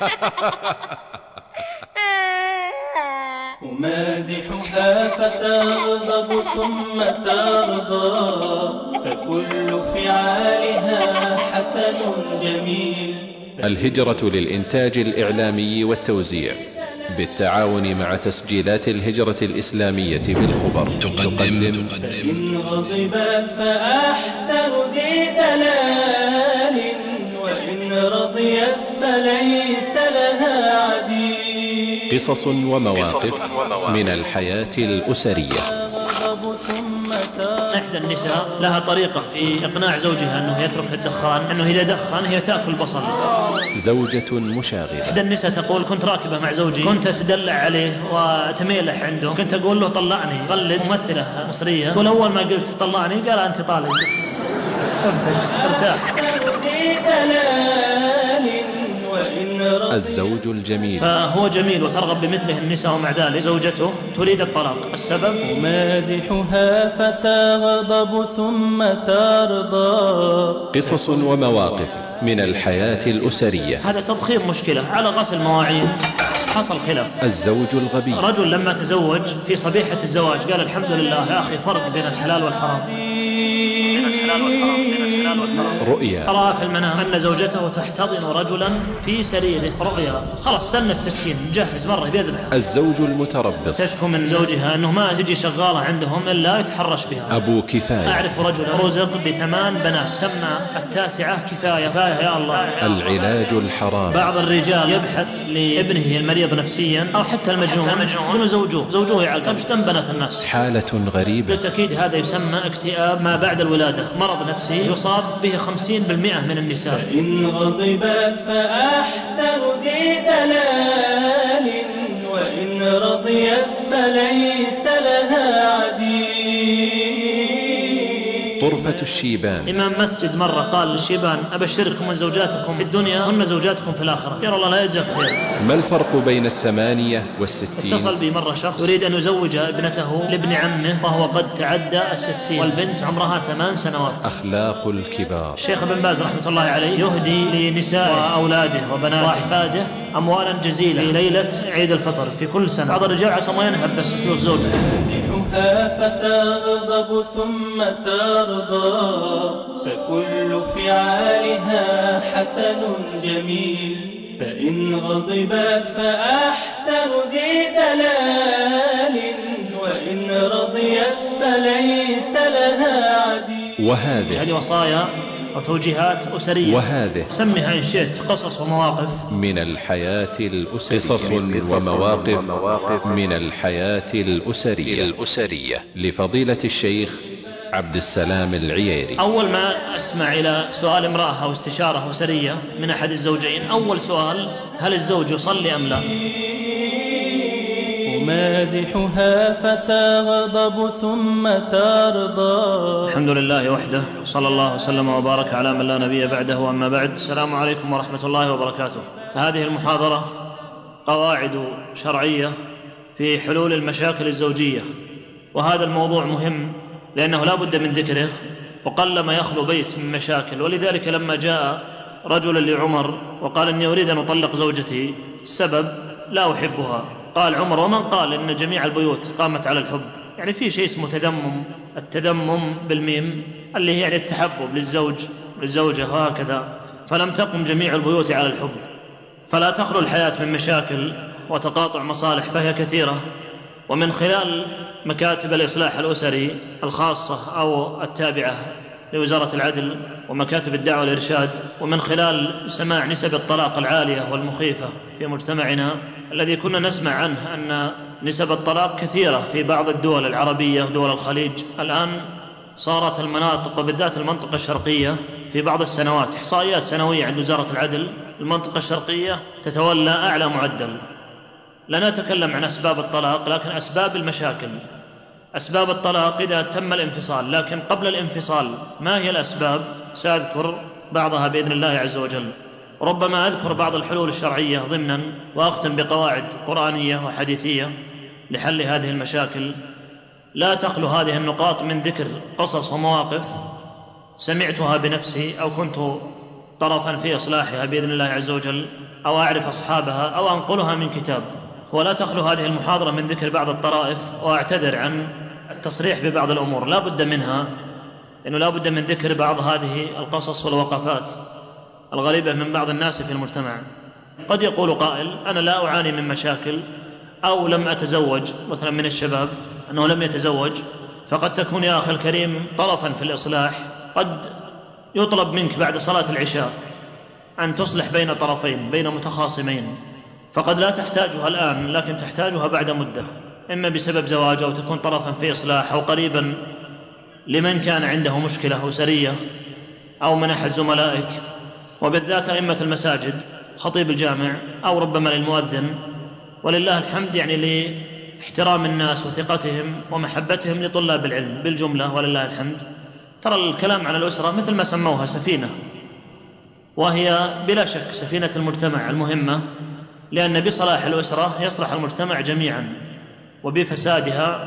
أمازحها فتغضب ثم ترضى، فكل فعالها حسن جميل. الهجرة للإنتاج الإعلامي والتوزيع بالتعاون مع تسجيلات الهجرة الإسلامية بالخبر تقدم فإن غضبت فأحسن ذي دلال، وإن رضيت فليس لها عديل. قصص ومواقف من الحياة الأسرية. إحدى النساء لها طريقة في إقناع زوجها أنه يترك الدخان، أنه إذا دخن هي تأكل بصل. زوجة مشاغبة. إحدى النساء تقول: كنت راكبة مع زوجي، كنت أتدلع عليه وتميلح عنده، كنت أقول له طلعني. قلد ممثلة مصرية تقول: أول ما قلت طلعني قال: أنت طالب. ارتاح. الزوج الجميل. فهو جميل وترغب بمثله النساء، ومع ذلك زوجته تريد الطلاق. السبب: أمازحها فتغضب ثم ترضى. قصص ومواقف من الحياة الأسرية. هذا تضخيم مشكلة على غسل مواعين. حصل خلاف. الزوج الغبي. رجل لما تزوج في صبيحة الزواج قال: الحمد لله يا أخي، فرق بين الحلال والحرام. رؤيا. رأى في المنام أن زوجته تحتضن رجلا في سريره. رؤيا. خلص سن السكين، جهز مرة بيذبح. الزوج المتربص. تشكو من زوجها أنه ما تجي شغالة عندهم إلا يتحرش بها. أبو كفاية. أعرف رجلا رزق ب8 بنات، سمى التاسعة كفاية. كفاية يا الله. العلاج الحرام. بعض الرجال يبحث لابنه المريض نفسيا أو حتى المجنون أنه زوجوه يعقل. مش ذنب بنات الناس. حالة غريبة. بالتأكيد هذا يسمى اكتئاب ما بعد الولادة، مرض نفسي يصاب به 50% من النساء. إن غضبت فأحسن ذي دلال، وإن رضيت فليس لها عديل. طرفة الشيبان. إمام مسجد مرة قال للشيبان: أبشركم من زوجاتكم في الدنيا هن زوجاتكم في الآخرة. يا الله لا يجزاك خير. ما الفرق بين 68؟ اتصل بي مرة شخص يريد أن يزوج ابنته لابن عمه وهو قد تعدى 60، والبنت عمرها 8 سنوات. أخلاق الكبار. الشيخ ابن باز رحمة الله عليه يهدي لنساء وأولاده وبناته وأحفاده أموالا جزيلة في ليلة عيد الفطر في كل سنة. بعض الرجال عسى ما ينهب بس فلوس زوجته. فتغضب ثم ترضى، فكل فعالها حسن جميل. فإن غضبت فأحسن ذي دلال، وإن رضيت فليس لها عديل. وهذه هذه وصايا وتوجيهات أسرية. وهذه سميها إن شئت قصص ومواقف من الحياة الأسرية. قصص ومواقف من الحياة الأسرية لفضيلة الشيخ عبد السلام العييري. أول ما أسمع إلى سؤال امرأة أو استشارة أسرية من أحد الزوجين، أول سؤال: هل الزوج يصلي أم لا؟ أمازحها فتغضب ثم ترضى. الحمد لله وحده، صلى الله وسلم وبارك على من لا نبي بعده، وأما بعد. السلام عليكم ورحمة الله وبركاته. هذه المحاضرة قواعد شرعية في حلول المشاكل الزوجية، وهذا الموضوع مهم لأنه لا بد من ذكره، وقلما يخلو بيت من مشاكل. ولذلك لما جاء رجل لعمر وقال: إني أريد أن أطلق زوجتي، السبب لا أحبها. قال عمر: ومن قال إن جميع البيوت قامت على الحب؟ يعني في شيء اسمه تذمم، التذمم بالميم اللي هي يعني التحبب للزوجة وهكذا. فلم تقم جميع البيوت على الحب، فلا تخلو الحياة من مشاكل وتقاطع مصالح، فهي كثيرة. ومن خلال مكاتب الإصلاح الأسري الخاصة أو التابعة لوزارة العدل ومكاتب الدعوة والإرشاد، ومن خلال سماع نسب الطلاق العالية والمخيفة في مجتمعنا الذي كنا نسمع عنه أن نسب الطلاق كثيرة في بعض الدول العربية ودول الخليج، الآن صارت المناطق وبالذات المنطقة الشرقية في بعض السنوات، إحصائيات سنوية عند وزارة العدل، المنطقة الشرقية تتولى أعلى معدل. لا نتكلم عن أسباب الطلاق لكن أسباب المشاكل. أسباب الطلاق إذا تم الانفصال، لكن قبل الانفصال ما هي الأسباب؟ سأذكر بعضها بإذن الله عز وجل. ربما أذكر بعض الحلول الشرعية ضمنا، وأختم بقواعد قرآنية وحديثية لحل هذه المشاكل. لا تخلو هذه النقاط من ذكر قصص ومواقف سمعتها بنفسي أو كنت طرفا في إصلاحها بإذن الله عز وجل، أو أعرف أصحابها، أو أنقلها من كتاب. ولا تخلو هذه المحاضرة من ذكر بعض الطرائف، وأعتذر عن التصريح ببعض الأمور لا بد منها، لأنه لا بد من ذكر بعض هذه القصص والوقفات الغريبة من بعض الناس في المجتمع. قد يقول قائل: أنا لا أعاني من مشاكل، أو لم أتزوج مثلا من الشباب أنه لم يتزوج، فقد تكون يا أخي الكريم طرفا في الإصلاح. قد يطلب منك بعد صلاة العشاء أن تصلح بين طرفين، بين متخاصمين، فقد لا تحتاجها الآن لكن تحتاجها بعد مدة، إما بسبب زواج أو تكون طرفا في إصلاح، أو قريبا لمن كان عنده مشكلة أسرية، أو من أحد زملائك، وبالذات أئمة المساجد، خطيب الجامع، أو ربما للمؤذن. ولله الحمد يعني لاحترام الناس وثقتهم ومحبتهم لطلاب العلم بالجملة ولله الحمد، ترى الكلام عن الأسرة مثل ما سموها سفينة، وهي بلا شك سفينة المجتمع المهمة، لأن بصلاح الأسرة يصلح المجتمع جميعا، وبفسادها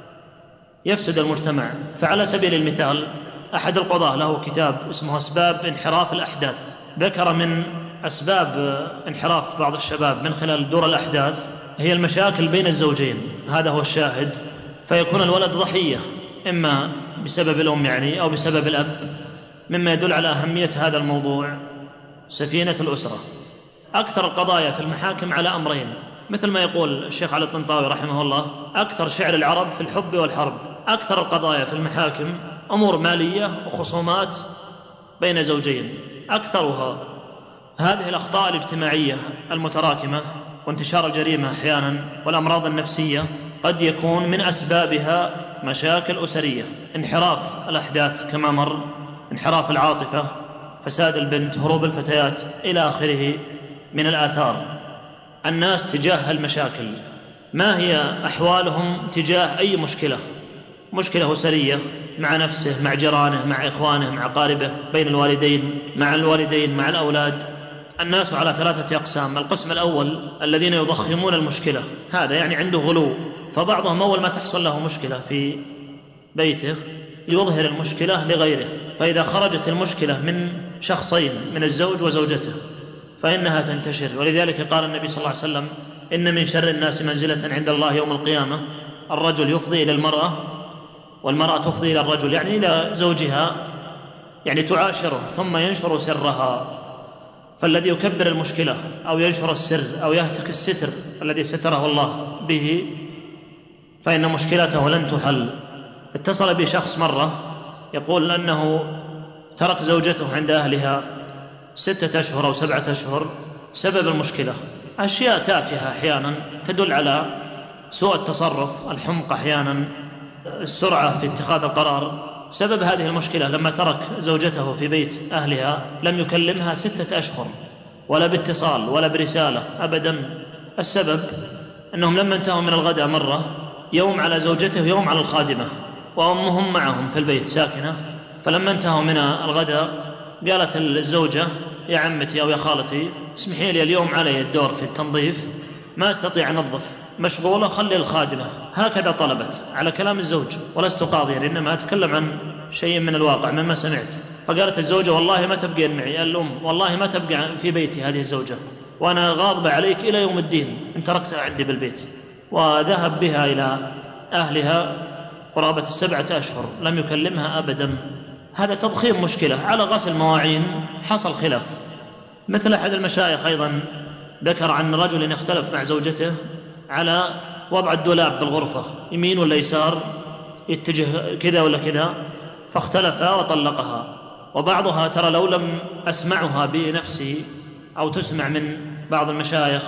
يفسد المجتمع. فعلى سبيل المثال أحد القضاة له كتاب اسمه أسباب انحراف الأحداث، ذكر من أسباب انحراف بعض الشباب من خلال دور الأحداث هي المشاكل بين الزوجين، هذا هو الشاهد، فيكون الولد ضحية إما بسبب الأم يعني أو بسبب الأب، مما يدل على أهمية هذا الموضوع سفينة الأسرة. أكثر القضايا في المحاكم على أمرين، مثل ما يقول الشيخ علي الطنطاوي رحمه الله: أكثر شعر العرب في الحب والحرب. أكثر القضايا في المحاكم أمور مالية وخصومات بين زوجين، أكثرها هذه الأخطاء الاجتماعية المتراكمة وانتشار الجريمة أحيانا والأمراض النفسية، قد يكون من أسبابها مشاكل أسرية، انحراف الأحداث كما مر، انحراف العاطفة، فساد البنت، هروب الفتيات، إلى آخره من الآثار. الناس تجاه المشاكل ما هي أحوالهم تجاه أي مشكلة أسرية مع نفسه، مع جيرانه، مع إخوانه، مع أقاربه، بين الوالدين، مع الوالدين، مع الأولاد. الناس على 3 أقسام: القسم الأول الذين يضخمون المشكلة، هذا يعني عنده غلو، فبعضهم أول ما تحصل له مشكلة في بيته يظهر المشكلة لغيره، فإذا خرجت المشكلة من شخصين، من الزوج وزوجته، فإنها تنتشر. ولذلك قال النبي صلى الله عليه وسلم: إن من شر الناس منزلة عند الله يوم القيامة الرجل يفضي إلى المرأة والمرأة تفضي إلى الرجل، يعني إلى زوجها، يعني تعاشره ثم ينشر سرها. فالذي يكبر المشكلة أو ينشر السر أو يهتك الستر الذي ستره الله به فإن مشكلته لن تحل. اتصل بي شخص مرة يقول أنه ترك زوجته عند أهلها 6 أشهر أو 7 أشهر. سبب المشكلة أشياء تافهة أحيانا تدل على سوء التصرف، الحمق أحيانا، السرعة في اتخاذ القرار. سبب هذه المشكلة لما ترك زوجته في بيت أهلها لم يكلمها 6 أشهر، ولا باتصال ولا برسالة أبدا. السبب أنهم لما انتهوا من الغداء مرة، يوم على زوجته يوم على الخادمة، وأمهم معهم في البيت ساكنة. فلما انتهوا من الغداء قالت الزوجة: يا عمتي أو يا خالتي اسمحي لي اليوم علي الدور في التنظيف، ما أستطيع أن أنظف، مشغولة، خلي الخادمة. هكذا طلبت على كلام الزوج، ولست قاضيا إنما أتكلم عن شيء من الواقع مما سمعت. فقالت الزوجة: والله ما تبقين معي. الأم: والله ما تبقى في بيتي هذه الزوجة، وأنا غاضبة عليك إلى يوم الدين إن تركتها عندي بالبيت. وذهب بها إلى أهلها قرابة 7 أشهر لم يكلمها أبدا. هذا تضخيم مشكلة. على غسل مواعين حصل خلاف. مثل أحد المشايخ أيضا ذكر عن رجل اختلف مع زوجته على وضع الدولاب بالغرفة، يمين ولا يسار، يتجه كذا ولا كذا، فاختلفا وطلقها. وبعضها ترى لو لم أسمعها بنفسي أو تسمع من بعض المشايخ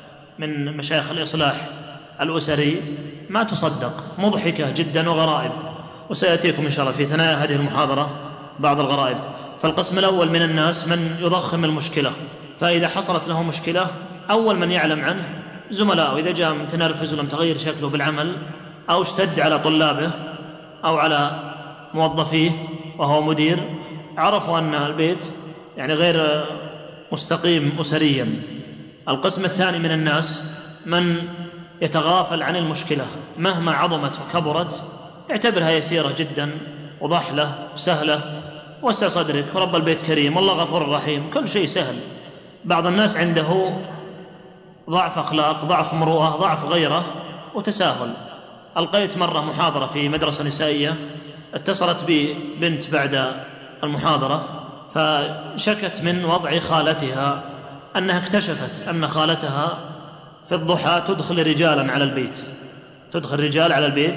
من مشايخ الإصلاح الأسري ما تصدق، مضحكة جدا وغرائب. وسيأتيكم إن شاء الله في ثنايا هذه المحاضرة بعض الغرائب. فالقسم الأول من الناس من يضخم المشكلة، فإذا حصلت له مشكلة أول من يعلم عنه زملاء، إذا جاء متنرفز ولم تغير شكله بالعمل أو اشتد على طلابه أو على موظفيه وهو مدير، عرفوا أن البيت يعني غير مستقيم أسريا. القسم الثاني من الناس من يتغافل عن المشكلة مهما عظمت وكبرت، يعتبرها يسيرة جدا وضحلة سهلة، وسع صدرك ورب البيت كريم والله غفور رحيم، كل شيء سهل. بعض الناس عنده ضعف أخلاق، ضعف مروءة، ضعف غيره وتساهل. ألقيت مرة محاضرة في مدرسة نسائية، اتصلت بي بنت بعد المحاضرة فشكت من وضع خالتها أنها اكتشفت أن خالتها في الضحى تدخل رجالا على البيت، تدخل رجال على البيت،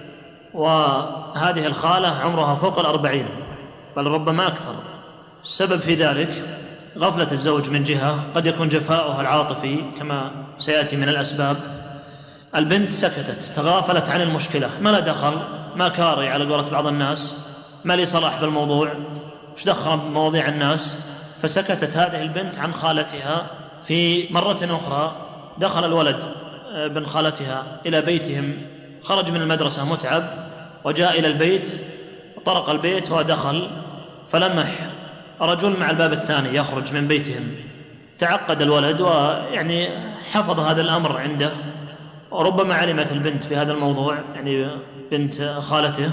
وهذه الخالة عمرها فوق 40 بل ربما أكثر. السبب في ذلك غفلة الزوج من جهة، قد يكون جفاؤه العاطفي كما سيأتي من الأسباب. البنت سكتت، تغافلت عن المشكلة، ما لا دخل، ما كاري على قولة بعض الناس، ما لي صلاح بالموضوع، وش دخل بمواضيع الناس. فسكتت هذه البنت عن خالتها. في مرة أخرى دخل الولد بن خالتها إلى بيتهم، خرج من المدرسة متعب وجاء إلى البيت، طرق البيت ودخل، فلمح رجل مع الباب الثاني يخرج من بيتهم. تعقد الولد ويعني حفظ هذا الأمر عنده، وربما علمت البنت بهذا الموضوع، يعني بنت خالته،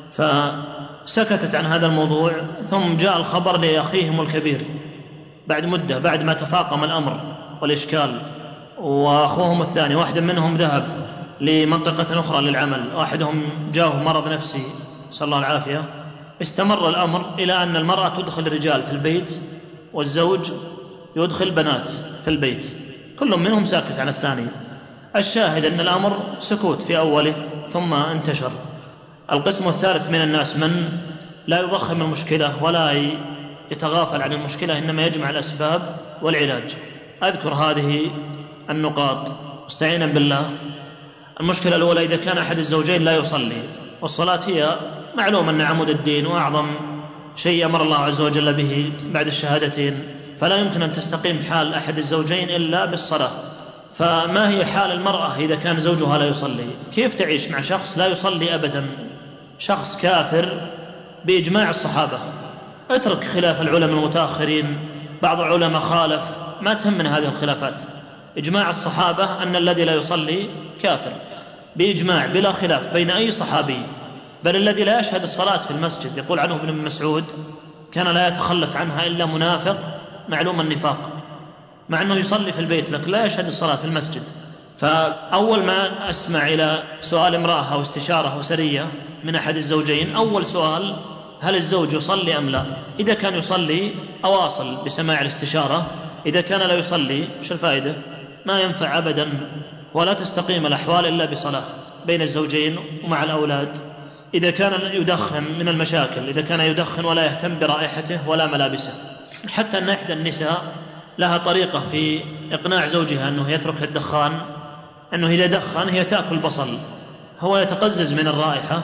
فسكتت عن هذا الموضوع. ثم جاء الخبر لأخيهم الكبير بعد مدة، بعد ما تفاقم الأمر والإشكال، وأخوهم الثاني واحد منهم ذهب لمنطقة أخرى للعمل، واحدهم جاءه مرض نفسي صلى الله العافية. استمر الأمر إلى أن المرأة تدخل رجال في البيت والزوج يدخل بنات في البيت، كل منهم ساكت عن الثاني. الشاهد أن الأمر سكوت في أوله ثم انتشر. القسم الثالث من الناس من لا يضخم المشكلة ولا يتغافل عن المشكلة، إنما يجمع الأسباب والعلاج. أذكر هذه النقاط مستعينا بالله. المشكلة الأولى، إذا كان أحد الزوجين لا يصلي، والصلاة هي معلوم أن عمود الدين وأعظم شيء أمر الله عز وجل به بعد الشهادتين، فلا يمكن أن تستقيم حال أحد الزوجين إلا بالصلاة. فما هي حال المرأة إذا كان زوجها لا يصلي؟ كيف تعيش مع شخص لا يصلي أبدا، شخص كافر بإجماع الصحابة؟ اترك خلاف العلماء المتأخرين، بعض العلماء خالف، ما تهم من هذه الخلافات. إجماع الصحابة أن الذي لا يصلي كافر بإجماع بلا خلاف بين أي صحابي. بل الذي لا يشهد الصلاة في المسجد، يقول عنه ابن مسعود كان لا يتخلف عنها إلا منافق معلوم النفاق، مع أنه يصلي في البيت لكن لا يشهد الصلاة في المسجد. فأول ما أسمع إلى سؤال امرأة أو استشارة أسرية من أحد الزوجين، أول سؤال: هل الزوج يصلي أم لا؟ إذا كان يصلي أواصل بسماع الاستشارة، إذا كان لا يصلي إيش الفائدة؟ ما ينفع أبدا، ولا تستقيم الأحوال إلا بصلاة بين الزوجين ومع الأولاد. إذا كان يدخن من المشاكل، إذا كان يدخن ولا يهتم برائحته ولا ملابسه. حتى أن إحدى النساء لها طريقة في إقناع زوجها أنه يترك الدخان، أنه إذا دخن هي تأكل بصل، هو يتقزز من الرائحة،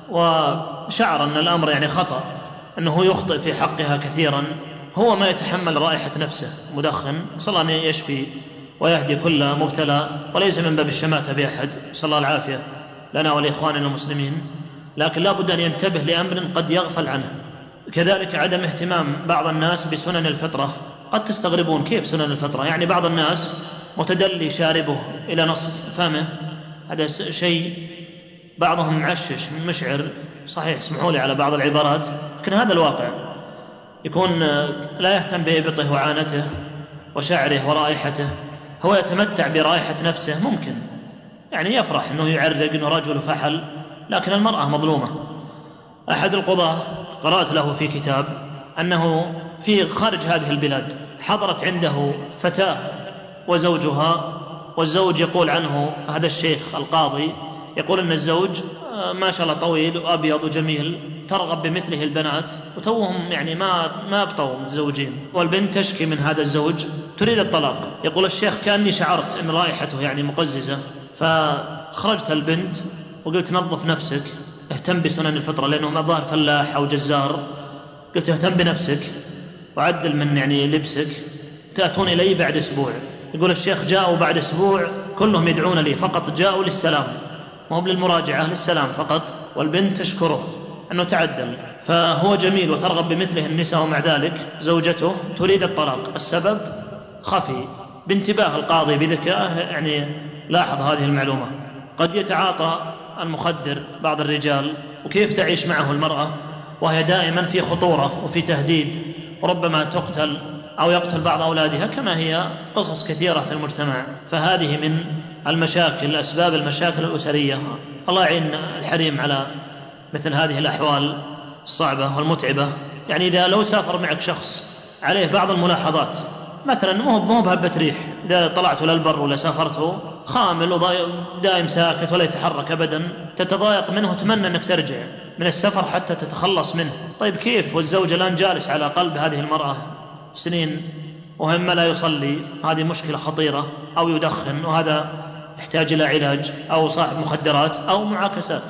وشعر أن الأمر يعني خطأ، أنه يخطئ في حقها كثيرا، هو ما يتحمل رائحة نفسه مدخن. صلى الله أن يشفي ويهدي كل مبتلى، وليس من باب الشماتة بأحد، صلى الله العافية لنا ولإخواننا المسلمين، لكن لا بد أن ينتبه لأمر قد يغفل عنه. كذلك عدم اهتمام بعض الناس بسنن الفطرة. قد تستغربون كيف سنن الفطرة؟ يعني بعض الناس متدلي شاربه إلى نصف فمه، هذا شيء، بعضهم معشش مشعر، صحيح اسمحوا لي على بعض العبارات، لكن هذا الواقع. يكون لا يهتم بإبطه وعانته وشعره ورائحته، هو يتمتع برائحة نفسه، ممكن يعني يفرح أنه يعرق أنه رجل فحل، لكن المرأة مظلومة. أحد القضاة قرأت له في كتاب أنه في خارج هذه البلاد حضرت عنده فتاة وزوجها، والزوج يقول عنه، هذا الشيخ القاضي يقول أن الزوج ما شاء الله طويل وأبيض وجميل، ترغب بمثله البنات، وتوهم يعني ما بطوا متزوجين، والبنت تشكي من هذا الزوج تريد الطلاق. يقول الشيخ كأني شعرت أن رائحته يعني مقززة، فخرجت البنت وقلت نظف نفسك، اهتم بسنن الفطرة، لأنه ما ظهر فلاح أو جزار، قلت اهتم بنفسك وعدل من يعني لبسك، تأتون إلي بعد أسبوع. يقول الشيخ جاءوا بعد أسبوع كلهم يدعون لي، فقط جاءوا للسلام، ما هو للمراجعة، للسلام فقط، والبنت تشكره أنه تعدل. فهو جميل وترغب بمثله النساء، ومع ذلك زوجته تريد الطلاق. السبب خفي بانتباه القاضي بذكائه، يعني لاحظ هذه المعلومة. قد يتعاطى المخدر بعض الرجال، وكيف تعيش معه المرأة؟ وهي دائما في خطورة وفي تهديد، وربما تقتل أو يقتل بعض أولادها، كما هي قصص كثيرة في المجتمع. فهذه من المشاكل، أسباب المشاكل الأسرية. الله يعين الحريم على مثل هذه الأحوال الصعبة والمتعبة. يعني إذا لو سافر معك شخص عليه بعض الملاحظات، مثلا مو بهبة ريح، إذا طلعت للبر ولا سافرته خامل ودائم ساكت ولا يتحرك أبدا، تتضايق منه، تمنى أنك ترجع من السفر حتى تتخلص منه. طيب كيف والزوج الآن جالس على قلب هذه المرأة سنين وهم لا يصلي؟ هذه مشكلة خطيرة. أو يدخن، وهذا يحتاج إلى علاج، أو صاحب مخدرات أو معاكسات.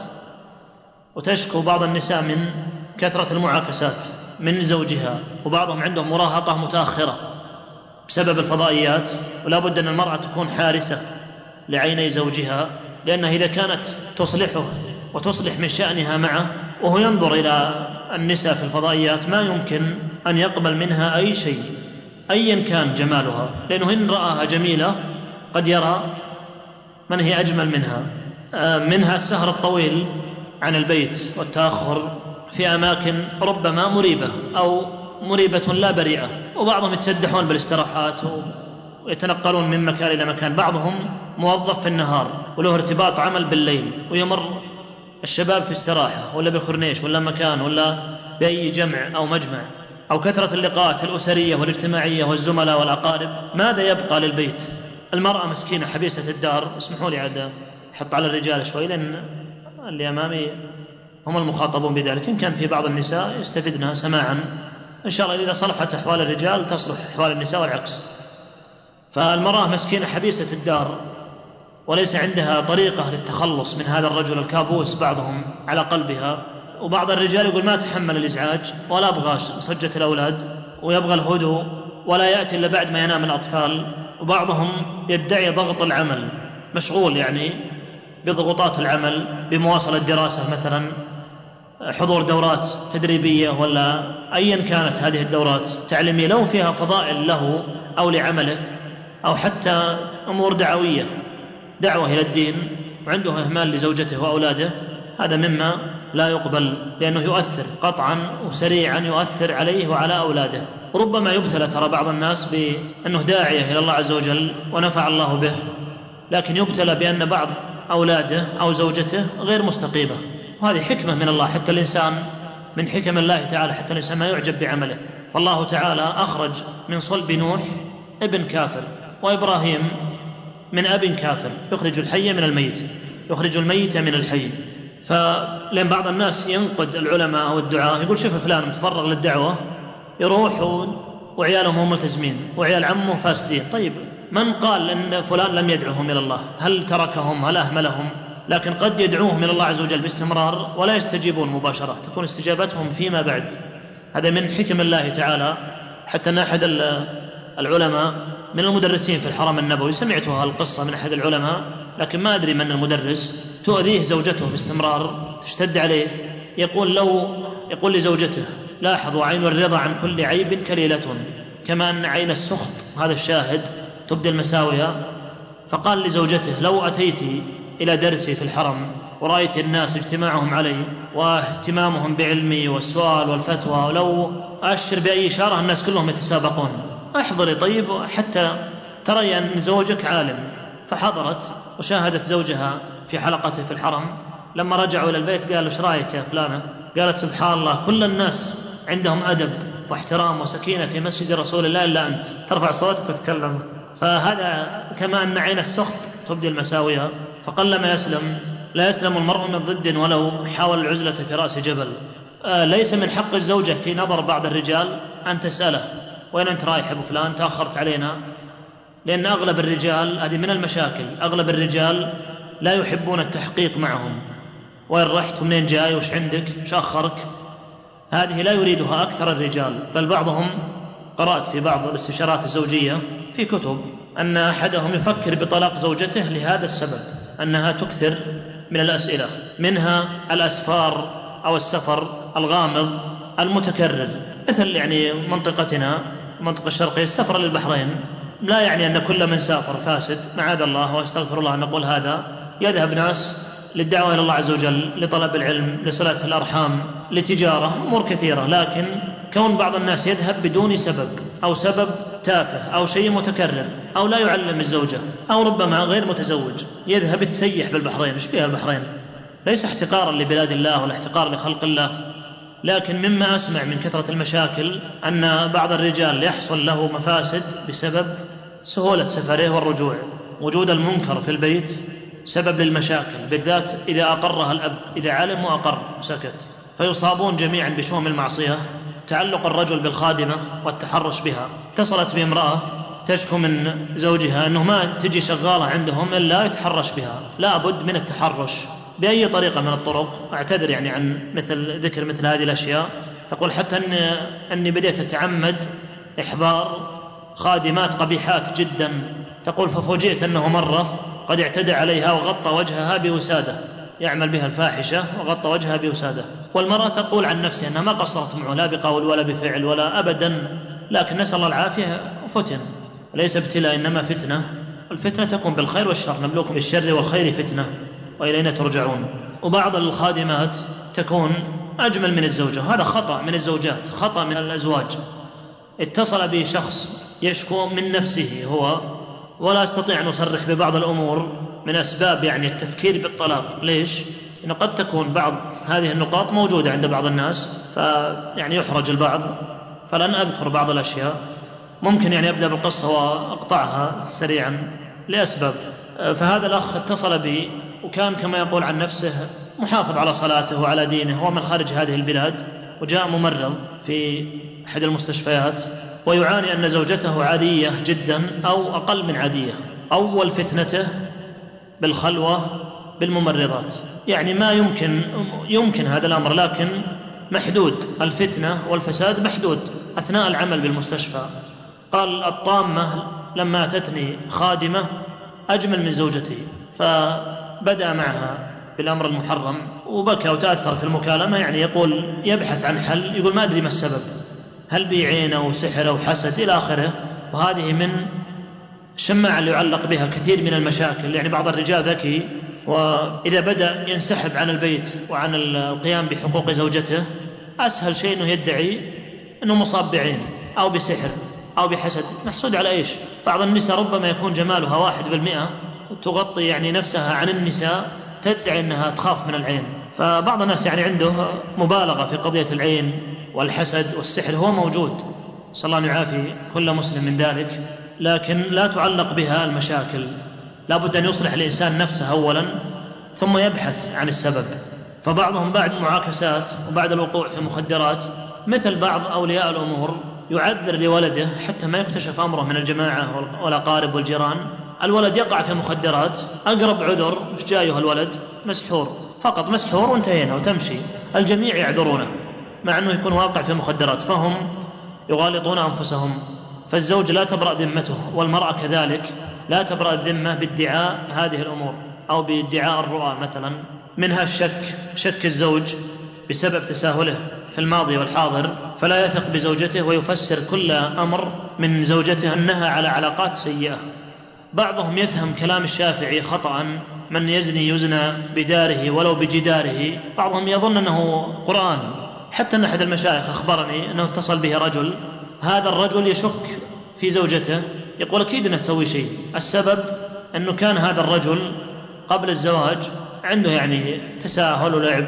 وتشكو بعض النساء من كثرة المعاكسات من زوجها، وبعضهم عندهم مراهقة متأخرة بسبب الفضائيات. ولا بد أن المرأة تكون حارسة لعيني زوجها، لأنها إذا كانت تصلحه وتصلح من شأنها معه وهو ينظر إلى النساء في الفضائيات، ما يمكن أن يقبل منها أي شيء أيا كان جمالها، لأنه إن رآها جميلة قد يرى من هي أجمل منها. منها السهر الطويل عن البيت والتأخر في أماكن ربما مريبة أو مريبة لا بريئة، وبعضهم يتسدحون بالاستراحات ويتنقلون من مكان إلى مكان. بعضهم موظف في النهار وله ارتباط عمل بالليل، ويمر الشباب في استراحة ولا بالكورنيش ولا مكان ولا بأي جمع أو مجمع، أو كثرة اللقاءات الأسرية والاجتماعية والزملاء والأقارب. ماذا يبقى للبيت؟ المرأة مسكينة حبيسة الدار. اسمحوا لي عاد حط على الرجال شوي، لأن اللي أمامي هم المخاطبون بذلك. إن كان في بعض النساء يستفدنا سماعا، إن شاء الله إذا صلحت أحوال الرجال تصلح أحوال النساء والعكس. فالمرأة مسكينة حبيسة الدار وليس عندها طريقة للتخلص من هذا الرجل الكابوس بعضهم على قلبها. وبعض الرجال يقول ما تحمل الإزعاج ولا أبغى صجة الأولاد، ويبغى الهدوء ولا يأتي إلا بعد ما ينام الأطفال. وبعضهم يدعي ضغط العمل، مشغول يعني بضغوطات العمل، بمواصلة الدراسة مثلا، حضور دورات تدريبية ولا أيا كانت هذه الدورات تعليمية، لو فيها فضائل له أو لعمله، أو حتى أمور دعوية، دعوة إلى الدين، وعنده إهمال لزوجته وأولاده. هذا مما لا يقبل، لأنه يؤثر قطعا وسريعا، يؤثر عليه وعلى أولاده. ربما يبتلى ترى بعض الناس بأنه داعية إلى الله عز وجل ونفع الله به، لكن يبتلى بأن بعض أولاده أو زوجته غير مستقيمة، وهذه حكمة من الله. حتى الإنسان من حكم الله تعالى حتى الإنسان ما يعجب بعمله. فالله تعالى أخرج من صلب نوح ابن كافر، وإبراهيم من أب كافر، يخرج الحي من الميت، يخرج الميت من الحي. فلأن بعض الناس ينقد العلماء أو الدعاء، يقول شوف فلان متفرغ للدعوة، يروح وعيالهم هم ملتزمين وعيال عمه فاسدين. طيب من قال أن فلان لم يدعوهم إلى الله؟ هل تركهم؟ هل أهملهم؟ لكن قد يدعوهم إلى الله عز وجل باستمرار ولا يستجيبون مباشرة، تكون استجابتهم فيما بعد. هذا من حكم الله تعالى. حتى أن أحد العلماء من المدرسين في الحرم النبوي، سمعتها القصة من أحد العلماء لكن ما أدري من المدرس، تؤذيه زوجته باستمرار، تشتد عليه. يقول لزوجته لاحظوا عين الرضا عن كل عيب كليلة، كما أن عين السخط، هذا الشاهد، تبدي المساوية. فقال لزوجته لو أتيت إلى درسي في الحرم ورأيت الناس اجتماعهم علي واهتمامهم بعلمي والسؤال والفتوى، ولو أشر بأي إشارة الناس كلهم يتسابقون، احضري طيب حتى ترى أن زوجك عالم. فحضرت وشاهدت زوجها في حلقته في الحرم. لما رجعوا إلى البيت قال ايش رايك يا فلانة؟ قالت سبحان الله كل الناس عندهم أدب واحترام وسكينة في مسجد رسول الله إلا أنت، ترفع صوتك وتتكلم. فهذا كما أن عين السخط تبدي المساوية. فقلما لا يسلم المرء من ضد ولو حاول العزلة في رأس جبل. ليس من حق الزوجة في نظر بعض الرجال أن تسأله وين أنت رايح أبو فلان؟ تأخرت علينا. لأن أغلب الرجال، هذه من المشاكل، أغلب الرجال لا يحبون التحقيق معهم، وين رحت ومنين جاي وش عندك وش أخرك. هذه لا يريدها أكثر الرجال، بل بعضهم، قرأت في بعض الاستشارات الزوجية في كتب أن أحدهم يفكر بطلاق زوجته لهذا السبب، أنها تكثر من الأسئلة، منها الأسفار أو السفر الغامض المتكرر، مثل يعني منطقتنا المنطقة الشرقية السفر للبحرين. لا يعني أن كل من سافر فاسد، معاذ الله واستغفر الله أن نقول هذا. يذهب ناس للدعوة إلى الله عز وجل، لطلب العلم، لصلة الأرحام، لتجارة، أمور كثيرة. لكن كون بعض الناس يذهب بدون سبب أو سبب تافه أو شيء متكرر أو لا يعلم الزوجة أو ربما غير متزوج، يذهب يتسيح بالبحرين. إيش فيها البحرين؟ ليس احتقارا لبلاد الله ولا احتقارا لخلق الله، لكن مما أسمع من كثرة المشاكل أن بعض الرجال يحصل له مفاسد بسبب سهولة سفره والرجوع. وجود المنكر في البيت سبب للمشاكل، بالذات إذا أقرها الأب، إذا علم وأقر سكت، فيصابون جميعا بشؤم المعصية. تعلق الرجل بالخادمة والتحرش بها. اتصلت بامرأة تشكو من زوجها أنه ما تجي شغالة عندهم إلا يتحرش بها، لا بد من التحرش بأي طريقة من الطرق. أعتذر يعني عن ذكر مثل هذه الأشياء. تقول حتى أني بديت أتعمد إحضار خادمات قبيحات جدا. تقول ففوجئت أنه مرة قد اعتدى عليها وغطى وجهها بوسادة، يعمل بها الفاحشة وغطى وجهها بوسادة. والمرأة تقول عن نفسها أنها ما قصرت معه لا بقول ولا بفعل ولا أبدا، لكن نسأل الله العافية فتن. ليس ابتلاء إنما فتنة، الفتنة تكون بالخير والشر، نبلوكم بالشر والخير فتنة وإلينا ترجعون. وبعض الخادمات تكون أجمل من الزوجة، هذا خطأ من الزوجات، خطأ من الأزواج. اتصل به شخص يشكو من نفسه هو، ولا أستطيع أن أصرح ببعض الأمور من أسباب يعني التفكير بالطلاق. ليش؟ إنه قد تكون بعض هذه النقاط موجودة عند بعض الناس، فيعني يحرج البعض، فلن أذكر بعض الأشياء. ممكن يعني أبدأ بالقصة وأقطعها سريعا لأسباب. فهذا الأخ اتصل بي وكان كما يقول عن نفسه محافظ على صلاته وعلى دينه، هو من خارج هذه البلاد، وجاء ممرض في أحد المستشفيات ويعاني أن زوجته عادية جدا أو أقل من عادية. أول فتنته بالخلوة بالممرضات، يعني ما يمكن هذا الأمر، لكن محدود. الفتنة والفساد محدود أثناء العمل بالمستشفى. قال الطامة لما أتتني خادمة أجمل من زوجتي، فبدأ معها بالأمر المحرم وبكى وتأثر في المكالمة. يعني يقول يبحث عن حل، يقول ما أدري ما السبب، هل بعين أو سحر أو حسد إلى آخره. وهذه من الشماعة اللي يعلق بها كثير من المشاكل. يعني بعض الرجال ذكي، وإذا بدأ ينسحب عن البيت وعن القيام بحقوق زوجته، أسهل شيء أنه يدعي أنه مصاب بعين أو بسحر أو بحسد. محسود على إيش؟ بعض النساء ربما يكون جمالها 1%، وتغطي يعني نفسها عن النساء، تدعي أنها تخاف من العين. فبعض الناس يعني عنده مبالغة في قضية العين والحسد والسحر، هو موجود، صلى الله أن يعافي كل مسلم من ذلك، لكن لا تعلق بها المشاكل. لا بد أن يصلح الإنسان نفسه أولا ثم يبحث عن السبب. فبعضهم بعد معاكسات وبعد الوقوع في مخدرات، مثل بعض أولياء الأمور يعذر لولده حتى ما يكتشف أمره من الجماعة والأقارب والجيران. الولد يقع في مخدرات، أقرب عذر مش جايه الولد مسحور، فقط مسحور وانتهينا وتمشي، الجميع يعذرونه مع أنه يكون واقع في مخدرات، فهم يغالطون أنفسهم. فالزوج لا تبرأ ذمته، والمرأة كذلك لا تبرأ الذمة بادعاء هذه الأمور أو بادعاء الرؤى مثلا. منها شك الزوج بسبب تساهله في الماضي والحاضر، فلا يثق بزوجته ويفسر كل أمر من زوجته أنها على علاقات سيئة. بعضهم يفهم كلام الشافعي خطأ، من يزني يزنى بداره ولو بجداره. بعضهم يظن أنه قرآن. حتى أن أحد المشايخ أخبرني أنه اتصل به رجل، هذا الرجل يشك في زوجته، يقول أكيد أنه تسوي شيء. السبب أنه كان هذا الرجل قبل الزواج عنده يعني تساهل ولعب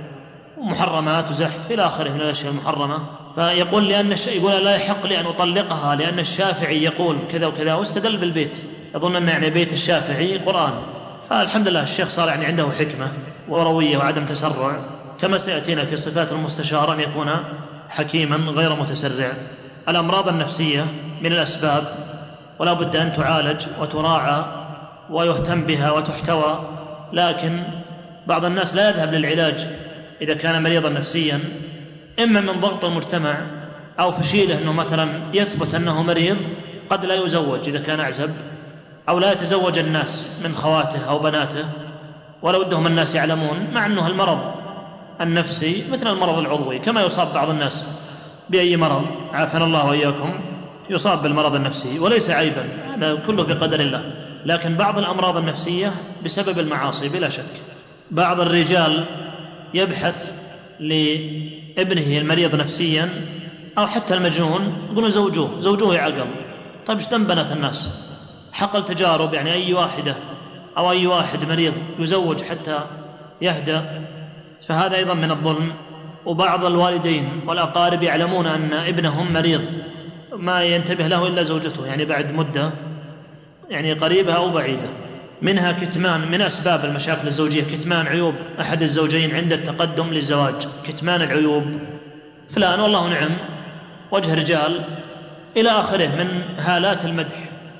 ومحرمات وزحف إلى آخره من الأشياء المحرمة. فيقول يقول لا يحق لي أن أطلقها لأن الشافعي يقول كذا وكذا، واستدل بالبيت، يظن أن يعني بيت الشافعي قرآن. فالحمد لله الشيخ صار يعني عنده حكمة وروية وعدم تسرع، كما سيأتينا في صفات المستشار أن يكون حكيما غير متسرع. الأمراض النفسية من الأسباب، ولا بد أن تعالج وتراعى ويهتم بها وتحتوى، لكن بعض الناس لا يذهب للعلاج إذا كان مريضا نفسيا، إما من ضغط المجتمع أو فشيله أنه مثلا يثبت أنه مريض، قد لا يزوج إذا كان أعزب، أو لا يتزوج الناس من خواته أو بناته ولا ودهم الناس يعلمون، مع أنه المرض النفسي مثل المرض العضوي، كما يصاب بعض الناس بأي مرض، عافنا الله وإياكم، يصاب بالمرض النفسي وليس عيبا، هذا كله بقدر الله. لكن بعض الأمراض النفسية بسبب المعاصي بلا شك. بعض الرجال يبحث لابنه المريض نفسيا أو حتى المجنون يقولون زوجوه يعقل. طيب ايش ذنب بنات الناس؟ حقل تجارب، يعني أي واحدة أو أي واحد مريض يزوج حتى يهدى، فهذا أيضا من الظلم. وبعض الوالدين والأقارب يعلمون أن ابنهم مريض ما ينتبه له إلا زوجته، يعني بعد مدة يعني قريبة أو بعيدة. منها كتمان، من أسباب المشاكل الزوجية كتمان عيوب أحد الزوجين عند التقدم للزواج، كتمان العيوب، فلان والله نعم وجه رجال إلى آخره من هالات المدح،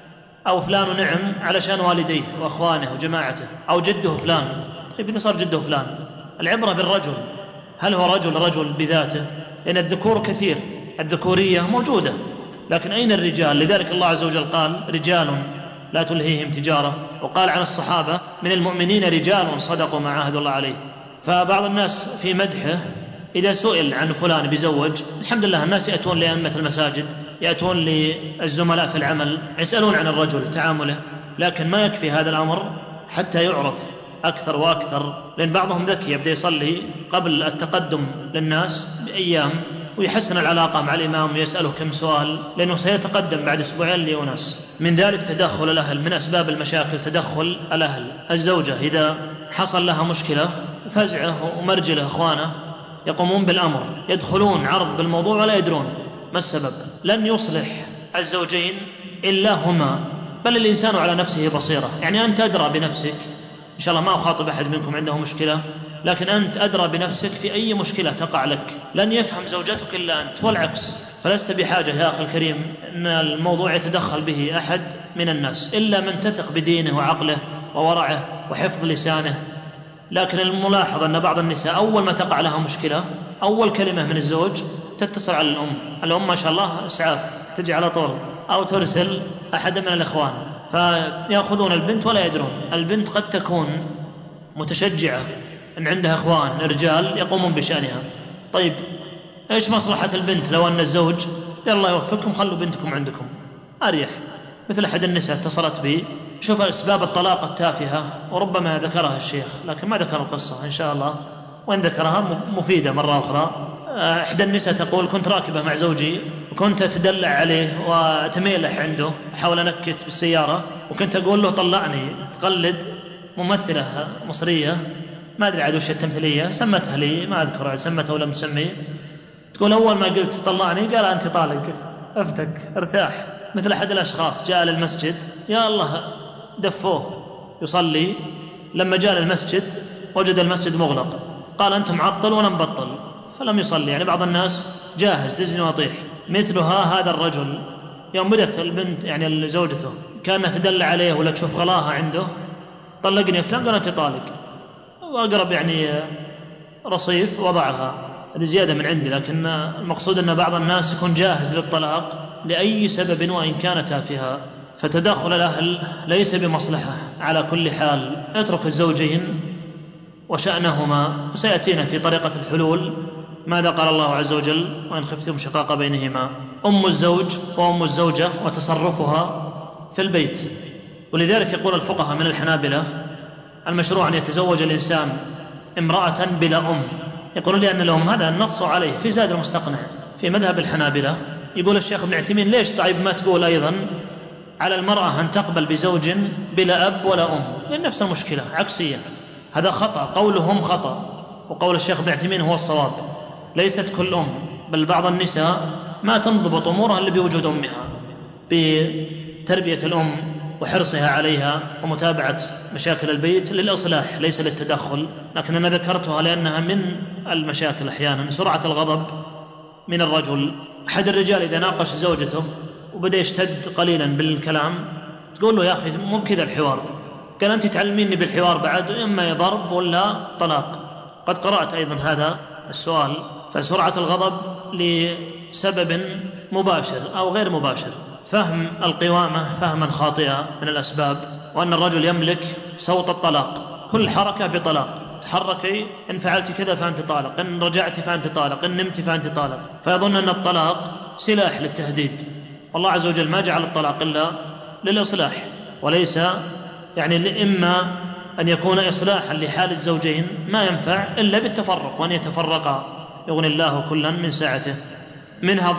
أو فلان نعم علشان والديه وأخوانه وجماعته، أو جده فلان. طيب إذا صار جده فلان، العبرة بالرجل، هل هو رجل بذاته؟ لأن الذكور كثير، الذكورية موجودة، لكن أين الرجال؟ لذلك الله عز وجل قال رجال لا تلهيهم تجارة، وقال عن الصحابة من المؤمنين رجال صدقوا ما عاهدوا الله عليه. فبعض الناس في مدحه إذا سئل عن فلان بيزوج، الحمد لله الناس يأتون لأئمة المساجد، يأتون للزملاء في العمل، يسألون عن الرجل تعامله، لكن ما يكفي هذا الأمر حتى يعرف أكثر وأكثر، لأن بعضهم ذكي يبدأ يصلي قبل التقدم للناس بأيام ويحسن العلاقة مع الإمام ويسأله كم سؤال، لأنه سيتقدم بعد أسبوعين لأناس. من ذلك تدخل الأهل، من أسباب المشاكل تدخل الأهل. الزوجة إذا حصل لها مشكلة فزعه ومرجله إخوانه يقومون بالأمر، يدخلون عرض بالموضوع ولا يدرون ما السبب. لن يصلح الزوجين إلا هما، بل الإنسان على نفسه بصيرة. يعني أنت أدرى بنفسك، إن شاء الله ما أخاطب أحد منكم عنده مشكلة، لكن أنت أدرى بنفسك في أي مشكلة تقع لك، لن يفهم زوجتك إلا أنت والعكس. فلست بحاجة يا أخي الكريم أن الموضوع يتدخل به أحد من الناس إلا من تثق بدينه وعقله وورعه وحفظ لسانه. لكن الملاحظ أن بعض النساء أول ما تقع لها مشكلة أول كلمة من الزوج تتصل على الأم ما شاء الله إسعاف تجي على طول، أو ترسل أحد من الإخوان، فيأخذون البنت ولا يدرون. البنت قد تكون متشجعة أن عندها إخوان رجال يقومون بشأنها. طيب إيش مصلحة البنت لو أن الزوج يا الله يوفقكم خلوا بنتكم عندكم أريح؟ مثل أحد النساء اتصلت بي، شوف أسباب الطلاق التافهة، وربما ذكرها الشيخ لكن ما ذكر القصة إن شاء الله، وإن ذكرها مفيدة مرة أخرى. إحدى النساء تقول كنت راكبة مع زوجي وكنت أتدلع عليه وأتميلح عنده، أحاول أنكت بالسيارة، وكنت أقول له طلعني، تقلد ممثلة مصرية ما أدري عاد وش التمثيلية سمتها لي، ما أذكر سمتها ولا مسمي، تقول أول ما قلت طلعني قال أنت طالق، أفتك ارتاح. مثل أحد الأشخاص جاء للمسجد يا الله دفوه يصلي، لما جاء للمسجد وجد المسجد مغلق، قال أنت معطل وأنا مبطل، فلم يصلي. يعني بعض الناس جاهز دزني وأطيح. مثلها هذا الرجل يوم بدت البنت يعني زوجته كان تدل عليه ولا تشوف غلاها عنده، طلقني يا فلان، قال أنت طالق، وأقرب يعني رصيف وضعها. هذه زيادة من عندي، لكن المقصود أن بعض الناس يكون جاهز للطلاق لأي سبب وإن كان تافها. فتدخل الأهل ليس بمصلحة على كل حال. اترك الزوجين وشأنهما، وسيأتينا في طريقة الحلول ماذا قال الله عز وجل وإن خفتم شقاق بينهما. أم الزوج وأم الزوجة وتصرفها في البيت. ولذلك يقول الفقهاء من الحنابلة المشروع أن يتزوج الإنسان امرأة بلا أم، يقولون لأن الأم هذا النص عليه في زاد المستقنع في مذهب الحنابلة. يقول الشيخ ابن عثيمين ليش طيب ما تقول أيضا على المرأة أن تقبل بزوج بلا أب ولا أم، لأن نفس المشكلة عكسية. هذا خطأ، قولهم خطأ، وقول الشيخ ابن عثيمين هو الصواب. ليست كل أم، بل بعض النساء ما تنضبط أمورها إلا بوجود أمها، بتربية الأم وحرصها عليها ومتابعة مشاكل البيت للإصلاح ليس للتدخل. لكن أنا ذكرتها لأنها من المشاكل أحيانا سرعة الغضب من الرجل. أحد الرجال إذا ناقش زوجته وبدأ يشتد قليلا بالكلام تقول له يا أخي مو بكذا الحوار، قال أنت تعلميني بالحوار بعد، إما ضرب ولا طلاق. قد قرأت أيضا هذا السؤال. فسرعة الغضب لسبب مباشر أو غير مباشر. فهم القوامة فهما خاطئا من الأسباب، وأن الرجل يملك صوت الطلاق، كل حركة بطلاق، تحركي إن فعلت كذا فأنت طالق، إن رجعت فأنت طالق، إن نمت فأنت طالق. فيظن أن الطلاق سلاح للتهديد. والله عز وجل ما جعل الطلاق إلا للإصلاح، وليس يعني إما أن يكون إصلاحا لحال الزوجين ما ينفع إلا بالتفرق، وأن يتفرقا يغني الله كلا من ساعته. منها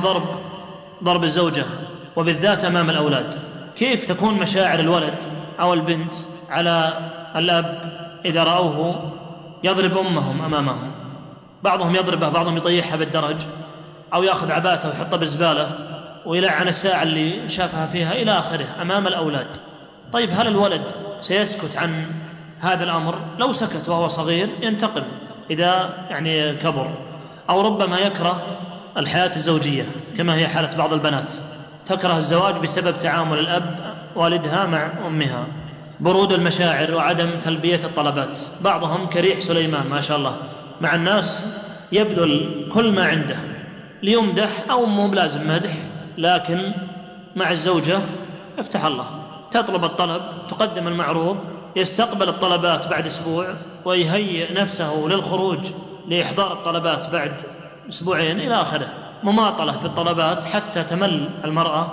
ضرب الزوجة وبالذات أمام الأولاد. كيف تكون مشاعر الولد أو البنت على الأب إذا رأوه يضرب أمهم أمامهم؟ بعضهم يضربه، بعضهم يطيحها بالدرج، أو يأخذ عباته ويحطه بالزبالة ويلعن الساعة اللي شافها فيها إلى آخره أمام الأولاد. طيب هل الولد سيسكت عن هذا الأمر؟ لو سكت وهو صغير ينتقم إذا كبر، أو ربما يكره الحياة الزوجية كما هي حالة بعض البنات، تكره الزواج بسبب تعامل الأب والدها مع أمها، برود المشاعر وعدم تلبية الطلبات. بعضهم كريح سليمان ما شاء الله مع الناس يبذل كل ما عنده ليمدح، أو مو بلازم مدح، لكن مع الزوجة افتح الله، تطلب الطلب، تقدم المعروض، يستقبل الطلبات بعد أسبوع ويهيئ نفسه للخروج لإحضار الطلبات بعد أسبوعين إلى آخره. مماطلة بالطلبات حتى تمل المرأة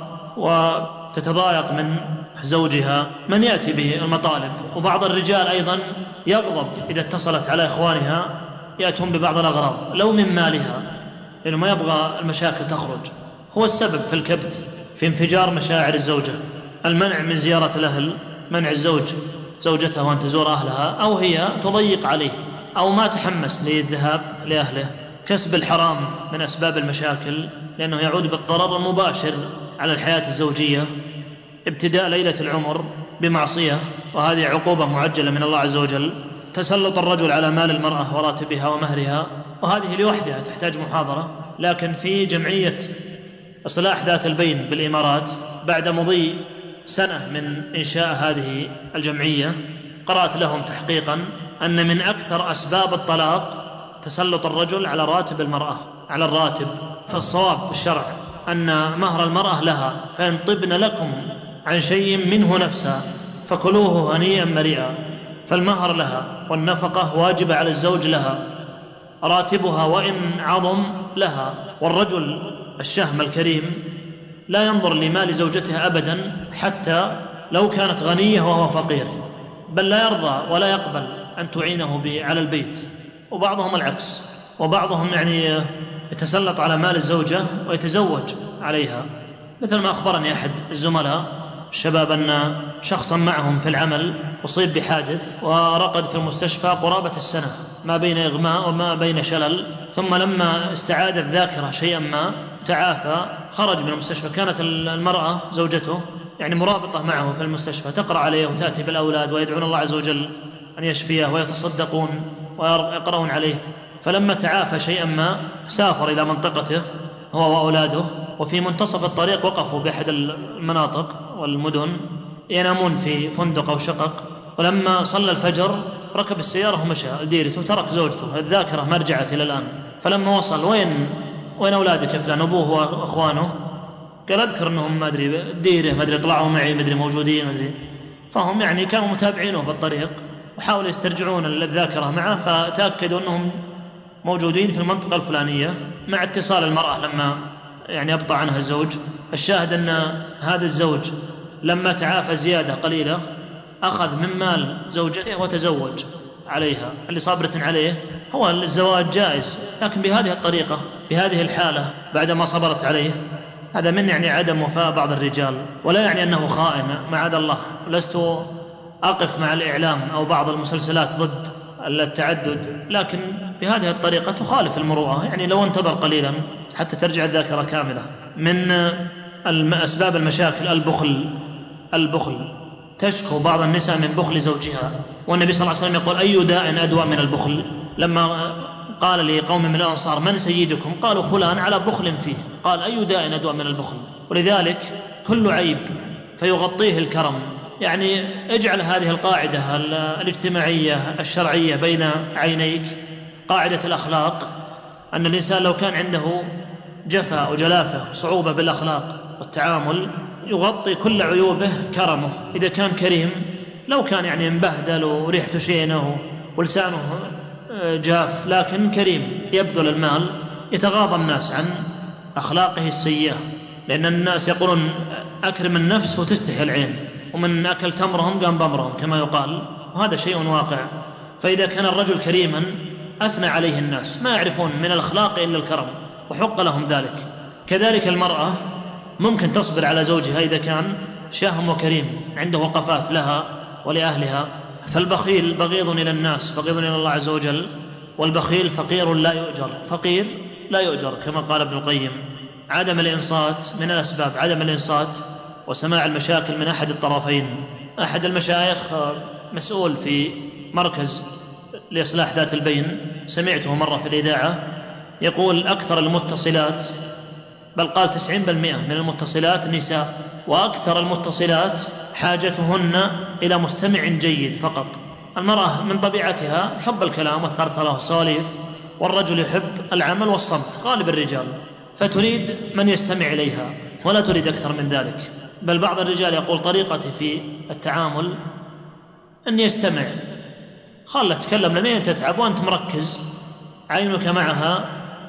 وتتضايق من زوجها من يأتي بالمطالب. وبعض الرجال أيضا يغضب إذا اتصلت على إخوانها يأتون ببعض الأغراض لو من مالها، لأنه ما يبغى المشاكل تخرج. هو السبب في الكبت، في انفجار مشاعر الزوجة. المنع من زيارة الأهل، منع الزوج زوجته أن تزور أهلها، أو هي تضيق عليه أو ما تحمس للذهاب لأهله. كسب الحرام من أسباب المشاكل، لأنه يعود بالضرر المباشر على الحياة الزوجية. ابتداء ليلة العمر بمعصية، وهذه عقوبة معجلة من الله عز وجل. تسلط الرجل على مال المرأة وراتبها ومهرها، وهذه لوحدها تحتاج محاضرة. لكن في جمعية إصلاح ذات البين بالإمارات بعد مضي سنة من إنشاء هذه الجمعية قرأت لهم تحقيقا أن من أكثر أسباب الطلاق تسلط الرجل على راتب المرأة، على الراتب. فالصواب بالشرع أن مهر المرأة لها، فإن طبن لكم عن شيء منه نفسا فكلوه هنيئا مريئا. فالمهر لها، والنفقة واجبة على الزوج لها، راتبها وإن عظم لها. والرجل الشهم الكريم لا ينظر لمال زوجته أبدا حتى لو كانت غنية وهو فقير، بل لا يرضى ولا يقبل أن تعينه على البيت. وبعضهم العكس، وبعضهم يتسلط على مال الزوجة ويتزوج عليها. مثل ما أخبرني أحد الزملاء الشباب أن شخصا معهم في العمل أصيب بحادث ورقد في المستشفى قرابة السنة، ما بين إغماء وما بين شلل. ثم لما استعادت الذاكرة شيئا ما تعافى خرج من المستشفى. كانت المرأة زوجته مرابطة معه في المستشفى، تقرأ عليه وتأتي بالأولاد ويدعون الله عز وجل أن يشفيه ويتصدقون ويقرؤون عليه. فلما تعافى شيئا ما سافر إلى منطقته هو وأولاده، وفي منتصف الطريق وقفوا بأحد المناطق والمدن ينامون في فندق أو شقق. ولما صلى الفجر ركب السيارة ومشى لديرته وترك زوجته، الذاكرة ما رجعت إلى الآن. فلما وصل وين أولادك يا فلان؟ أبوه وأخوانه. قال أذكر أنهم ما أدري ديره، ما أدري طلعوا معي، ما أدري موجودين، ما أدري. فهم كانوا متابعينه بالطريق وحاولوا يسترجعون الذاكرة معه، فتأكدوا أنهم موجودين في المنطقة الفلانية، مع اتصال المرأة لما أبطأ عنها الزوج. الشاهد أن هذا الزوج لما تعافى زيادة قليلة أخذ من مال زوجته وتزوج عليها. اللي صابرة عليه هو الزواج جائز، لكن بهذه الطريقة بهذه الحالة بعدما صبرت عليه، هذا من عدم وفاء بعض الرجال. ولا يعني أنه خائن، معاذ الله. لست أقف مع الإعلام أو بعض المسلسلات ضد التعدد، لكن بهذه الطريقة تخالف المروءة. لو انتظر قليلا حتى ترجع الذاكرة كاملة. من أسباب المشاكل البخل. تشكو بعض النساء من بخل زوجها، والنبي صلى الله عليه وسلم يقول: أي داء أدوى من البخل؟ لما قال لقوم من الأنصار: من سيدكم؟ قالوا: فلان على بخل فيه. قال: أي داء أدوى من البخل؟ ولذلك كل عيب فيغطيه الكرم. اجعل هذه القاعدة الاجتماعية الشرعية بين عينيك، قاعدة الأخلاق، أن الإنسان لو كان عنده جفا وجلافة صعوبة بالأخلاق والتعامل يغطي كل عيوبه كرمه. إذا كان كريم، لو كان مبهدل وريحته شينه ولسانه جاف لكن كريم يبذل المال، يتغاضى الناس عن أخلاقه السيئة. لأن الناس يقولون: أكرم النفس وتستحي العين، ومن أكل تمرهم قام بأمرهم كما يقال. وهذا شيء واقع. فإذا كان الرجل كريما أثنى عليه الناس، ما يعرفون من الأخلاق إلا الكرم وحق لهم ذلك. كذلك المرأة ممكن تصبر على زوجها إذا كان شهم وكريم عنده وقفات لها ولأهلها. فالبخيل بغيض إلى الناس، بغيض إلى الله عز وجل، والبخيل فقير لا يؤجر، فقير لا يؤجر كما قال ابن القيم. عدم الإنصات من الأسباب، عدم الإنصات وسماع المشاكل من أحد الطرفين. أحد المشايخ مسؤول في مركز لإصلاح ذات البين، سمعته مرة في الإذاعة يقول أكثر المتصلات، بل قال 90% من المتصلات نساء، وأكثر المتصلات حاجتهن إلى مستمع جيد فقط. المرأة من طبيعتها حب الكلام والثرثرة والسواليف، والرجل يحب العمل والصمت غالب الرجال، فتريد من يستمع إليها ولا تريد أكثر من ذلك. بل بعض الرجال يقول طريقتي في التعامل أن يستمع، خلها تتكلم لمين تتعب وأنت مركز، عينك معها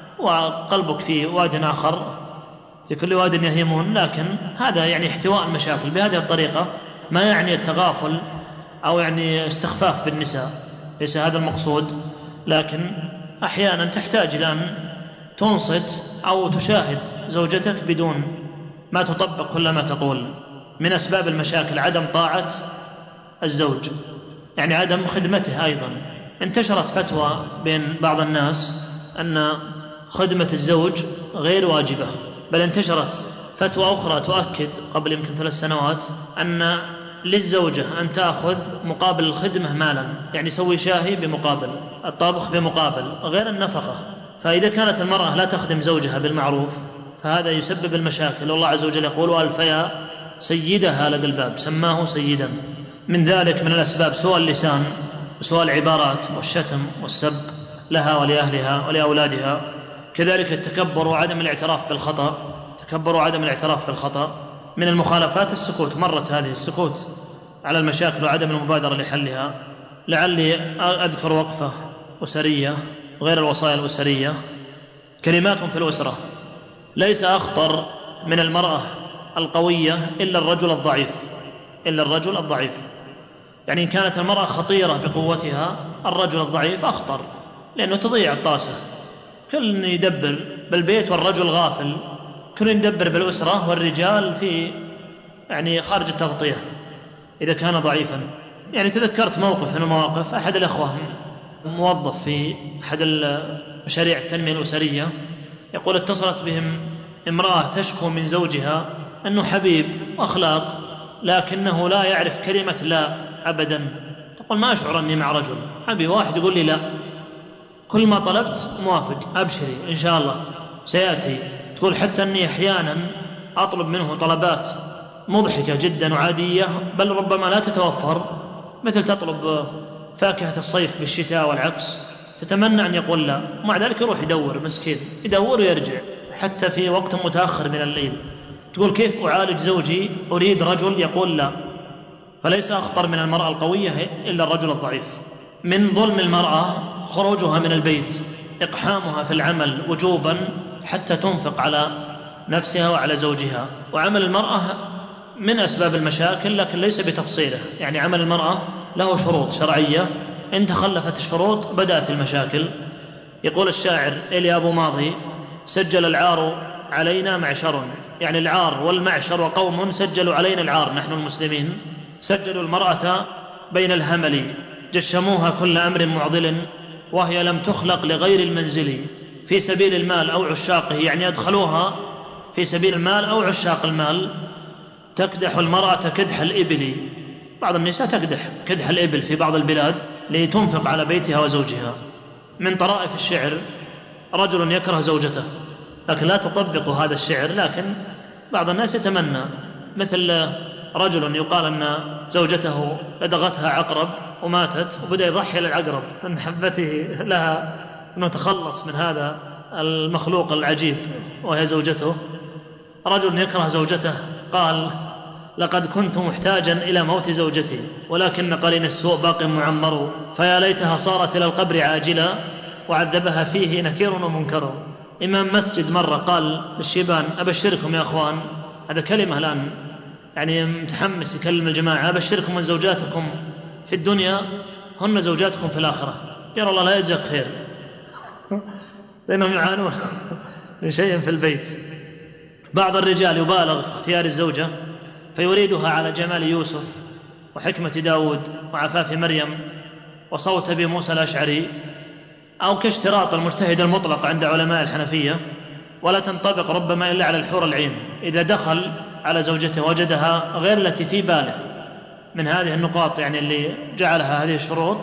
وقلبك في واد آخر، في كل واد يهيمون. لكن هذا يعني احتواء المشاكل بهذه الطريقة، ما يعني التغافل أو يعني استخفاف بالنساء، ليس هذا المقصود. لكن أحيانا تحتاج إلى أن تنصت أو تشاهد زوجتك بدون ما تطبق كل ما تقول. من أسباب المشاكل عدم طاعة الزوج، يعني عدم خدمته. أيضا انتشرت فتوى بين بعض الناس أن خدمة الزوج غير واجبة، بل انتشرت فتوى أخرى تؤكد قبل يمكن 3 سنوات أن للزوجة أن تأخذ مقابل الخدمة مالا، يعني سوي شاهي بمقابل الطبخ بمقابل غير النفقة. فإذا كانت المرأة لا تخدم زوجها بالمعروف فهذا يسبب المشاكل. والله عز وجل يقول وألفيا سيدها لدى الباب، سماه سيدا. من ذلك من الأسباب سوء اللسان وسوء العبارات والشتم والسب لها ولأهلها ولأولادها. كذلك التكبر وعدم الاعتراف بالخطأ، تكبر وعدم الاعتراف بالخطأ. من المخالفات السكوت، مرت هذه السكوت على المشاكل وعدم المبادرة لحلها. لعلي أذكر وقفة أسرية غير الوصايا الأسرية. كلمات في الأسرة، ليس أخطر من المرأة القوية إلا الرجل الضعيف، إلا الرجل الضعيف. يعني إن كانت المرأة خطيرة بقوتها الرجل الضعيف أخطر، لأنه تضيع الطاسة، كل يدبر بالبيت والرجل غافل، كل يدبر بالأسرة والرجال في يعني خارج التغطية إذا كان ضعيفا. يعني تذكرت موقف من المواقف، أحد الأخوة موظف في أحد مشاريع التنمية الأسرية، يقول اتصلت بهم امرأة تشكو من زوجها أنه حبيب وأخلاق لكنه لا يعرف كلمة لا أبدا. تقول ما أشعر أني مع رجل، أبي واحد يقول لي لا، كل ما طلبت موافق، أبشري إن شاء الله سيأتي. تقول حتى أني أحيانا أطلب منه طلبات مضحكة جدا وعادية بل ربما لا تتوفر، مثل تطلب فاكهة الصيف في الشتاء والعكس، تتمنى أن يقول لا، ومع ذلك يروح يدور مسكين، يدور ويرجع حتى في وقت متأخر من الليل. تقول كيف أعالج زوجي أريد رجل يقول لا؟ فليس أخطر من المرأة القوية إلا الرجل الضعيف. من ظلم المرأة خروجها من البيت، إقحامها في العمل وجوبا حتى تنفق على نفسها وعلى زوجها. وعمل المرأة من أسباب المشاكل لكن ليس بتفصيله، يعني عمل المرأة له شروط شرعية، إن تخلفت الشروط بدأت المشاكل. يقول الشاعر إلي أبو ماضي سجل العار علينا معشر، يعني العار والمعشر وقوم سجلوا علينا العار، نحن المسلمين سجلوا المرأة بين الهمل، جشموها كل أمر معضل وهي لم تخلق لغير المنزل، في سبيل المال أو عشاقه، يعني أدخلوها في سبيل المال أو عشاق المال. تكدح المرأة كدح الإبل، بعض النساء تكدح كدح الإبل في بعض البلاد لتنفق على بيتها وزوجها. من طرائف الشعر رجل يكره زوجته لكن لا تطبق هذا الشعر، لكن بعض الناس يتمنى، مثل رجل يقال أن زوجته لدغتها عقرب وماتت وبدأ يضحي للعقرب من محبته لها أنه تخلص من هذا المخلوق العجيب وهي زوجته. رجل يكره زوجته قال لقد كنت محتاجا إلى موت زوجتي ولكن قرين السوء باق معمر، فيا ليتها صارت إلى القبر عاجلا وعذبها فيه نكير ومنكر. إمام مسجد مرة قال للشيبان أبشركم يا أخوان، هذا كلمة الآن يعني متحمس يكلم الجماعة، أبشركم من زوجاتكم في الدنيا هن زوجاتكم في الآخرة. يرى الله لا يجزاك خير لأنهم يعانون من شيء في البيت. بعض الرجال يبالغ في اختيار الزوجة فيريدها على جمال يوسف وحكمة داود وعفاف مريم وصوت أبي موسى الأشعري، أو كاشتراط المجتهد المطلق عند علماء الحنفية، ولا تنطبق ربما إلا على الحور العين. إذا دخل على زوجته وجدها غير التي في باله من هذه النقاط يعني اللي جعلها هذه الشروط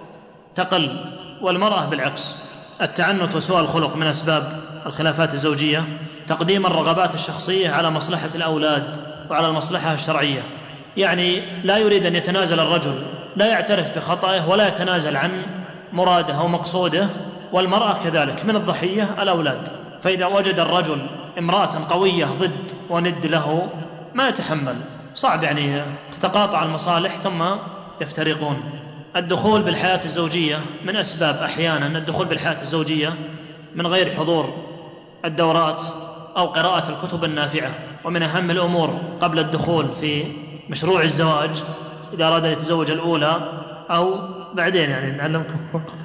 تقل. والمرأة بالعكس، التعنت وسوء الخلق من أسباب الخلافات الزوجية تقديم الرغبات الشخصية على مصلحة الأولاد وعلى المصلحة الشرعية. يعني لا يريد أن يتنازل الرجل، لا يعترف بخطئه ولا يتنازل عن مراده أو مقصوده، والمرأة كذلك من الضحية الأولاد. فإذا وجد الرجل امرأة قوية ضد وند له ما يتحمل، صعب يعني تتقاطع المصالح ثم يفترقون. الدخول بالحياة الزوجية من أسباب أحيانا الدخول بالحياة الزوجية من غير حضور الدورات أو قراءة الكتب النافعة. ومن أهم الأمور قبل الدخول في مشروع الزواج إذا أراد أن يتزوج الأولى أو بعدين يعني نعلمكم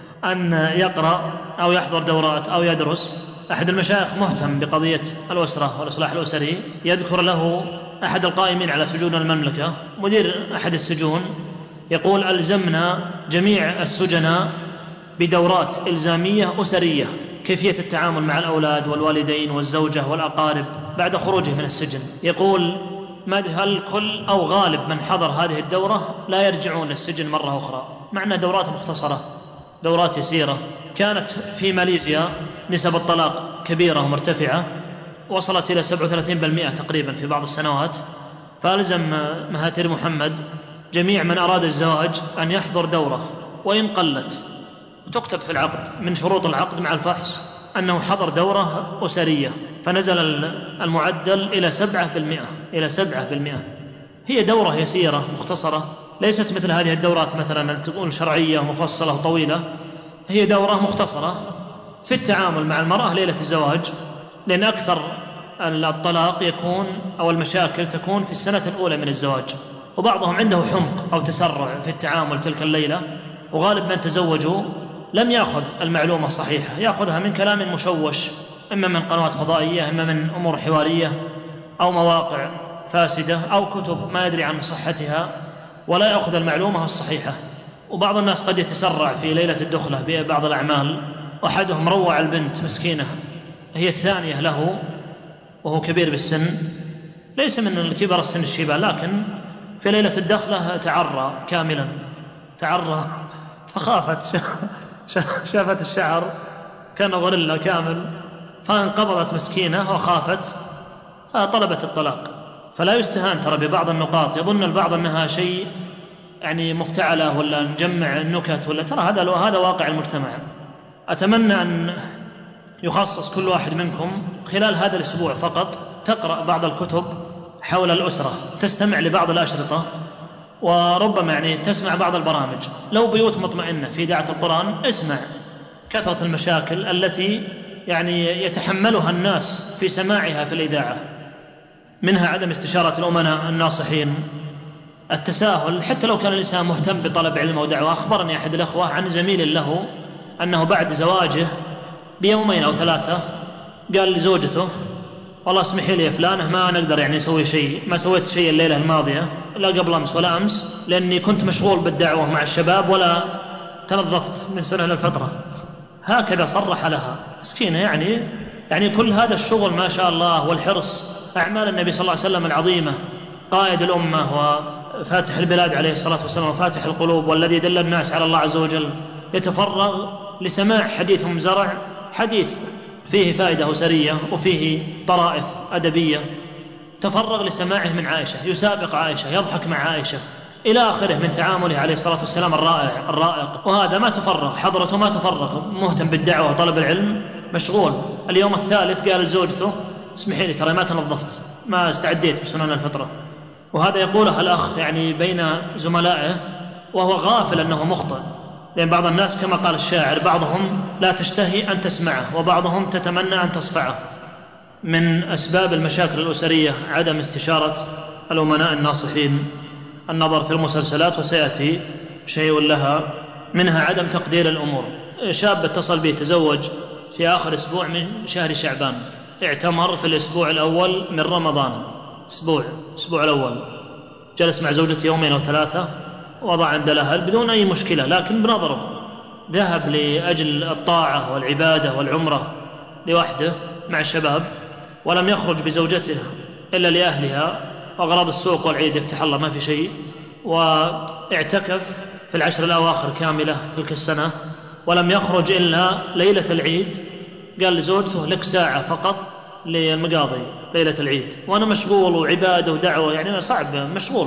أن يقرأ أو يحضر دورات أو يدرس. أحد المشايخ مهتم بقضية الأسرة والإصلاح الأسري، يذكر له أحد القائمين على سجون المملكة مدير أحد السجون يقول: ألزمنا جميع السجناء بدورات إلزامية أسرية، كيفية التعامل مع الأولاد والوالدين والزوجة والأقارب بعد خروجه من السجن. يقول: ما أدري هل كل أو غالب من حضر هذه الدورة لا يرجعون للسجن مرة أخرى، مع أنها دورات مختصرة، دورات يسيرة. كانت في ماليزيا نسب الطلاق كبيرة ومرتفعة، وصلت إلى 37% تقريبا في بعض السنوات. فألزم مهاتير محمد جميع من أراد الزواج أن يحضر دورة وإن قلت، وتكتب في العقد من شروط العقد مع الفحص أنه حضر دورة أسرية، فنزل المعدل إلى 7%. إلى 7%. هي دورة يسيرة مختصرة، ليست مثل هذه الدورات مثلا تكون شرعية ومفصلة وطويلة. هي دورة مختصرة في التعامل مع المرأة ليلة الزواج، لأن أكثر الطلاق يكون أو المشاكل تكون في السنة الأولى من الزواج، وبعضهم عنده حمق أو تسرع في التعامل تلك الليلة. وغالب من تزوجوا لم يأخذ المعلومة صحيحة، يأخذها من كلام مشوش، إما من قنوات فضائية، إما من أمور حوارية أو مواقع فاسدة أو كتب ما يدري عن صحتها، ولا يأخذ المعلومة الصحيحة. وبعض الناس قد يتسرع في ليلة الدخلة ببعض الأعمال، أحدهم روع البنت مسكينة هي الثانية له وهو كبير بالسن، ليس من الكبار السن الشيبان، لكن في ليلة الدخلة تعرى كاملا، تعرى فخافت شافت الشعر كان غوريلا كامل، فانقبضت مسكينة وخافت فطلبت الطلاق. فلا يستهان ترى ببعض النقاط، يظن البعض أنها شيء يعني مفتعلة ولا نجمع النكت، ولا ترى هذا واقع المجتمع. أتمنى أن يخصص كل واحد منكم خلال هذا الأسبوع فقط تقرأ بعض الكتب حول الأسرة، تستمع لبعض الأشرطة، وربما يعني تسمع بعض البرامج. لو بيوت مطمئنة في إذاعة القرآن اسمع كثرة المشاكل التي يعني يتحملها الناس في سماعها في الإذاعة، منها عدم استشارة الأمناء الناصحين، التساهل حتى لو كان الإنسان مهتم بطلب علم ودعوة. أخبرني أحد الأخوة عن زميل له أنه بعد زواجه بيومين أو 3 قال لزوجته: والله اسمحي لي يا فلانة، ما نقدر يعني نسوي شيء، ما سويت شيء الليلة الماضية لا قبل أمس ولا أمس، لأني كنت مشغول بالدعوة مع الشباب ولا تنظفت من سنة للفترة. هكذا صرح لها مسكينة. يعني كل هذا الشغل ما شاء الله والحرص، أعمال النبي صلى الله عليه وسلم العظيمة، قائد الأمة وفاتح البلاد عليه الصلاة والسلام وفاتح القلوب والذي دل الناس على الله عز وجل، يتفرغ لسماع حديث زرع، حديث فيه فائدة أسرية وفيه طرائف أدبية، تفرغ لسماعه من عائشة، يسابق عائشة، يضحك مع عائشة، إلى آخره من تعامله عليه الصلاة والسلام الرائق. وهذا ما تفرغ، حضرته ما تفرغ، مهتم بالدعوة وطلب العلم، مشغول. اليوم الثالث قال لزوجته: اسمحي لي ترى ما تنظفت، ما استعديت بسنن الفطرة. وهذا يقوله الأخ يعني بين زملائه وهو غافل أنه مخطئ، لأن بعض الناس كما قال الشاعر: بعضهم لا تشتهي أن تسمعه وبعضهم تتمنى أن تصفعه. من أسباب المشاكل الأسرية عدم استشارة الأمناء الناصحين، النظر في المسلسلات، وسيأتي شيء لها، منها عدم تقدير الأمور. شاب اتصل به تزوج في آخر أسبوع من شهر شعبان، اعتمر في الأسبوع الأول من رمضان، أسبوع الأول، جلس مع زوجته 2 أو 3، وضع عند الأهل بدون أي مشكلة، لكن بنظره ذهب لأجل الطاعة والعبادة والعمرة لوحده مع الشباب، ولم يخرج بزوجته إلا لأهلها وأغراض السوق والعيد يفتح الله ما في شيء، واعتكف في العشر الأواخر كاملة تلك السنة، ولم يخرج إلا ليلة العيد. قال لزوجته لك ساعة فقط للمقاضي ليلة العيد، وأنا مشغول وعبادة ودعوة، يعني أنا صعب مشغول.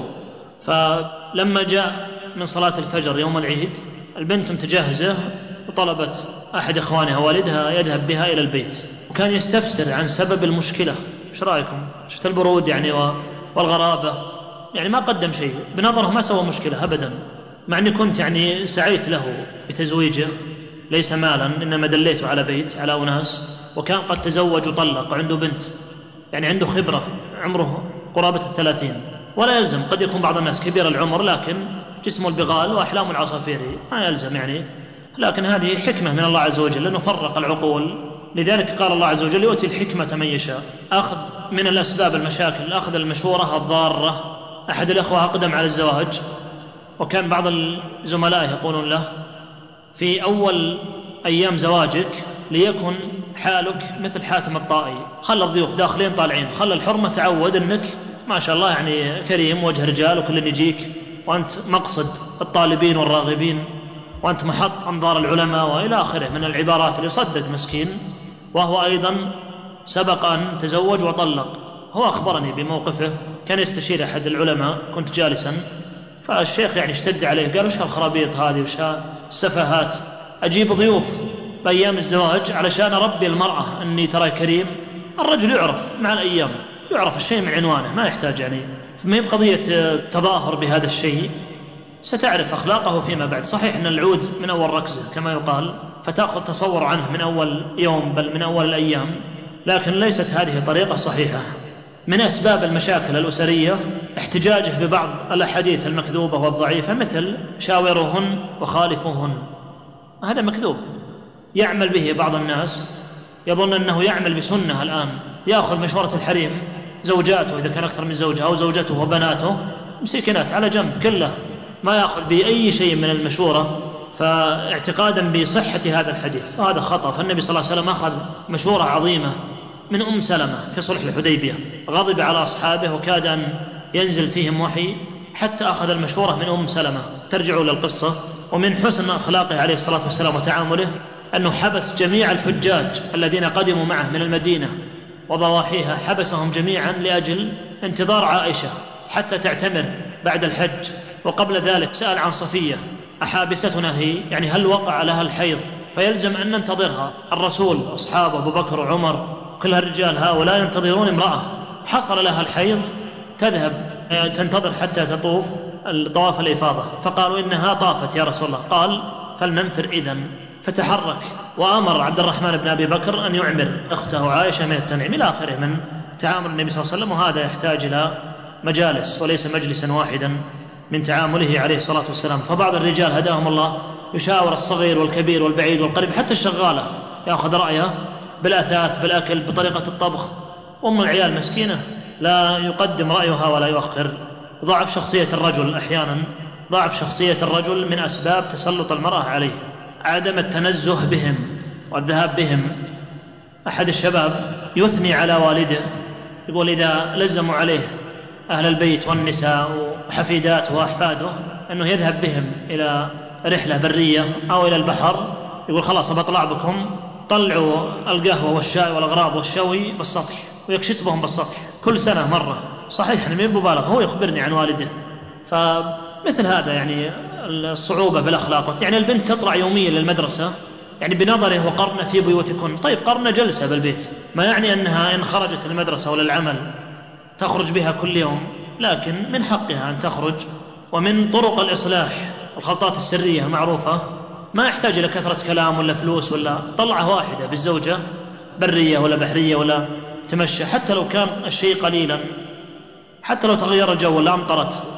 فلما جاء من صلاة الفجر يوم العيد، البنت متجهزة وطلبت أحد إخوانها والدها يذهب بها إلى البيت، وكان يستفسر عن سبب المشكلة. إيش رأيكم؟ شفت البرود يعني والغرابة، يعني ما قدم شيء بنظره، ما سوى مشكلة أبدا، مع أني كنت يعني سعيت له بتزويجه، ليس مالا إنما دليته على بيت على أناس، وكان قد تزوج وطلق وعنده بنت، يعني عنده خبرة، عمره قرابة 30، ولا يلزم، قد يكون بعض الناس كبير العمر لكن جسمه البغال وأحلام العصافير، ما يلزم يعني. لكن هذه حكمة من الله عز وجل لأنه فرق العقول، لذلك قال الله عز وجل يؤتي الحكمة من يشاء. أخذ من الأسباب المشاكل أخذ المشورة الضارة. أحد الأخوة أقدم على الزواج، وكان بعض الزملاء يقولون له في أول أيام زواجك ليكن حالك مثل حاتم الطائي، خلى الضيوف داخلين طالعين، خلى الحرمة تعود أنك ما شاء الله يعني كريم وجه رجال وكل يجيك، وأنت مقصد الطالبين والراغبين، وأنت محط أنظار العلماء وإلى آخره من العبارات اللي يصدق مسكين، وهو أيضا سبق أن تزوج وطلق. هو أخبرني بموقفه، كان يستشير أحد العلماء، كنت جالسا، فالشيخ يعني اشتد عليه، قال وش هالخرابيط هذه وش السفاهات، أجيب ضيوف بأيام الزواج علشان أربي المرأة أني ترى كريم. الرجل يعرف مع الأيام، يعرف الشيء من عنوانه، ما يحتاج يعني، فما هي بقضية تظاهر بهذا الشيء، ستعرف أخلاقه فيما بعد. صحيح أن العود من أول ركزة كما يقال، فتأخذ تصور عنه من أول يوم بل من أول الأيام، لكن ليست هذه طريقة صحيحة. من أسباب المشاكل الأسرية احتجاجه ببعض الأحاديث المكذوبة والضعيفة، مثل شاوروهن وخالفوهن، هذا مكذوب يعمل به بعض الناس، يظن أنه يعمل بسنة الآن، يأخذ مشورة الحريم، زوجاته إذا كان أكثر من زوجة أو زوجته وبناته مسكنات على جنب كله، ما يأخذ بأي شيء من المشورة، فاعتقادا بصحة هذا الحديث، هذا خطأ. فالنبي صلى الله عليه وسلم أخذ مشورة عظيمة من أم سلمة في صلح الحديبية، غضب على أصحابه وكاد أن ينزل فيهم وحي، حتى أخذ المشورة من أم سلمة. ترجعوا للقصة. ومن حسن أخلاقه عليه الصلاة والسلام وتعامله أنه حبس جميع الحجاج الذين قدموا معه من المدينة وضواحيها، حبسهم جميعا لأجل انتظار عائشة حتى تعتمر بعد الحج. وقبل ذلك سأل عن صفية، أحابستنا هي، يعني هل وقع لها الحيض فيلزم أن ننتظرها؟ الرسول أصحابه أبو بكر وعمر كل هالرجال هؤلاء ينتظرون امرأة حصل لها الحيض تذهب تنتظر حتى تطوف الطواف الإفاضة، فقالوا إنها طافت يا رسول الله، قال فلننفر إذن، فتحرك وأمر عبد الرحمن بن أبي بكر أن يعمر أخته عائشة من التنعيم إلى آخره من تعامل النبي صلى الله عليه وسلم. وهذا يحتاج إلى مجالس وليس مجلسا واحدا من تعامله عليه الصلاة والسلام. فبعض الرجال هداهم الله يشاور الصغير والكبير والبعيد والقريب، حتى الشغالة يأخذ رأيه بالأثاث بالأكل بطريقة الطبخ، أم العيال مسكينة لا يقدم رأيها ولا يؤخر. ضعف شخصية الرجل أحيانا، ضعف شخصية الرجل من أسباب تسلط المرأة عليه عدم التنزه بهم والذهاب بهم. أحد الشباب يثني على والده، يقول إذا لزموا عليه أهل البيت والنساء وحفيداته وأحفاده أنه يذهب بهم إلى رحلة برية أو إلى البحر، يقول خلاص بطلع بكم، طلعوا القهوة والشاي والأغراض والشوي بالسطح، ويكشتبهم بالسطح كل سنة مرة. صحيح أنا مين مبالغ، هو يخبرني عن والده. فمثل هذا يعني الصعوبة بالأخلاق. يعني البنت تطلع يوميا للمدرسة، يعني بنظره وقرن في بيوتكن، طيب قرن جلسة بالبيت، ما يعني أنها إن خرجت للمدرسة ولا العمل تخرج بها كل يوم، لكن من حقها أن تخرج. ومن طرق الإصلاح الخلطات السرية المعروفة، ما يحتاج إلى كثرة كلام ولا فلوس ولا طلعة واحدة بالزوجة برية ولا بحرية ولا تمشى، حتى لو كان الشيء قليلا، حتى لو تغير الجو ولا أمطرت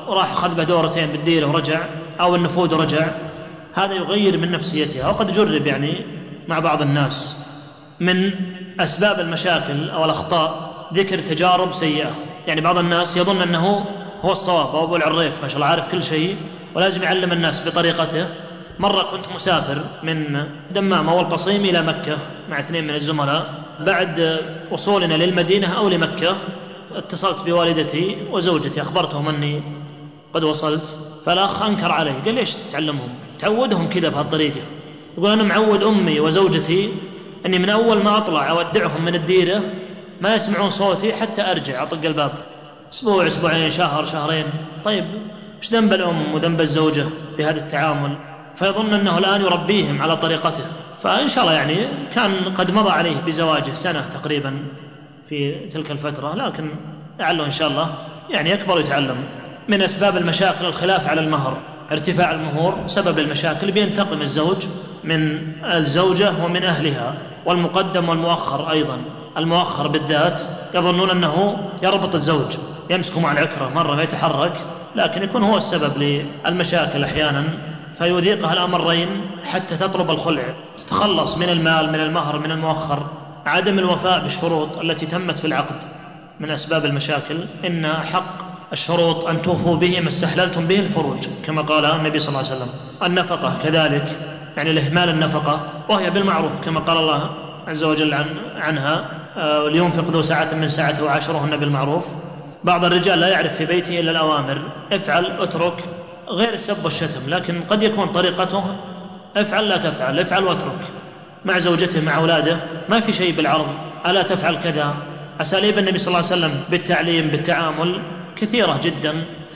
وراح أخذ به دورتين بالديرة ورجع، أو النفود ورجع، هذا يغير من نفسيتها. وقد جرب يعني مع بعض الناس من أسباب المشاكل أو الأخطاء ذكر تجارب سيئة. يعني بعض الناس يظن أنه هو الصواب، أو أبو العريف ما شاء الله عارف كل شيء ولازم يعلم الناس بطريقته. مرة كنت مسافر من دمام أو القصيم إلى مكة مع 2 من الزملاء، بعد وصولنا للمدينة أو لمكة اتصلت بوالدتي وزوجتي أخبرتهم أني قد وصلت، فالأخ أنكر علي، قال ليش تعلمهم، تعودهم كذا بهالطريقة. يقول أنا معود أمي وزوجتي أني من أول ما أطلع أودعهم من الديرة ما يسمعون صوتي حتى أرجع أطق الباب، أسبوع أسبوعين شهر شهرين. طيب إيش ذنب الأم وذنب الزوجة بهذا التعامل؟ فيظن أنه الآن يربيهم على طريقته. فإن شاء الله يعني كان قد مضى عليه بزواجه سنة تقريبا في تلك الفترة، لكن لعله إن شاء الله يعني يكبر ويتعلم. من أسباب المشاكل الخلاف على المهر، ارتفاع المهور سبب المشاكل، بينتقم الزوج من الزوجة ومن أهلها، والمقدم والمؤخر أيضا. المؤخر بالذات يظنون أنه يربط الزوج، يمسك مع العكرة مرة ما يتحرك، لكن يكون هو السبب للمشاكل أحيانا، فيذيقها الأمرين حتى تطلب الخلع، تتخلص من المال، من المهر، من المؤخر. عدم الوفاء بالشروط التي تمت في العقد من أسباب المشاكل. إن حق الشروط أن توفوا به ما استحللتم به الفروج، كما قال النبي صلى الله عليه وسلم. النفقة كذلك، يعني الإهمال النفقة، وهي بالمعروف كما قال الله عز وجل عنها لينفق ذو ساعة من ساعته وعاشرهن بالمعروف. بعض الرجال لا يعرف في بيته إلا الأوامر، افعل اترك، غير السب والشتم، لكن قد يكون طريقته افعل لا تفعل، افعل واترك. مع زوجته مع أولاده ما في شيء بالعرض، ألا تفعل كذا. أساليب النبي صلى الله عليه وسلم بالتعليم بالتعامل كثيرة جدا،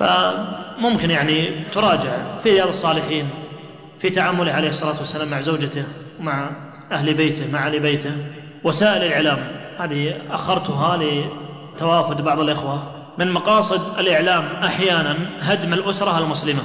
فممكن يعني تراجع في رياض الصالحين في تعامله عليه الصلاة والسلام مع زوجته ومع أهل بيته مع أهل بيته. وسائل الإعلام هذه أخرتها لتوافد بعض الإخوة. من مقاصد الإعلام أحيانا هدم الأسرة المسلمة،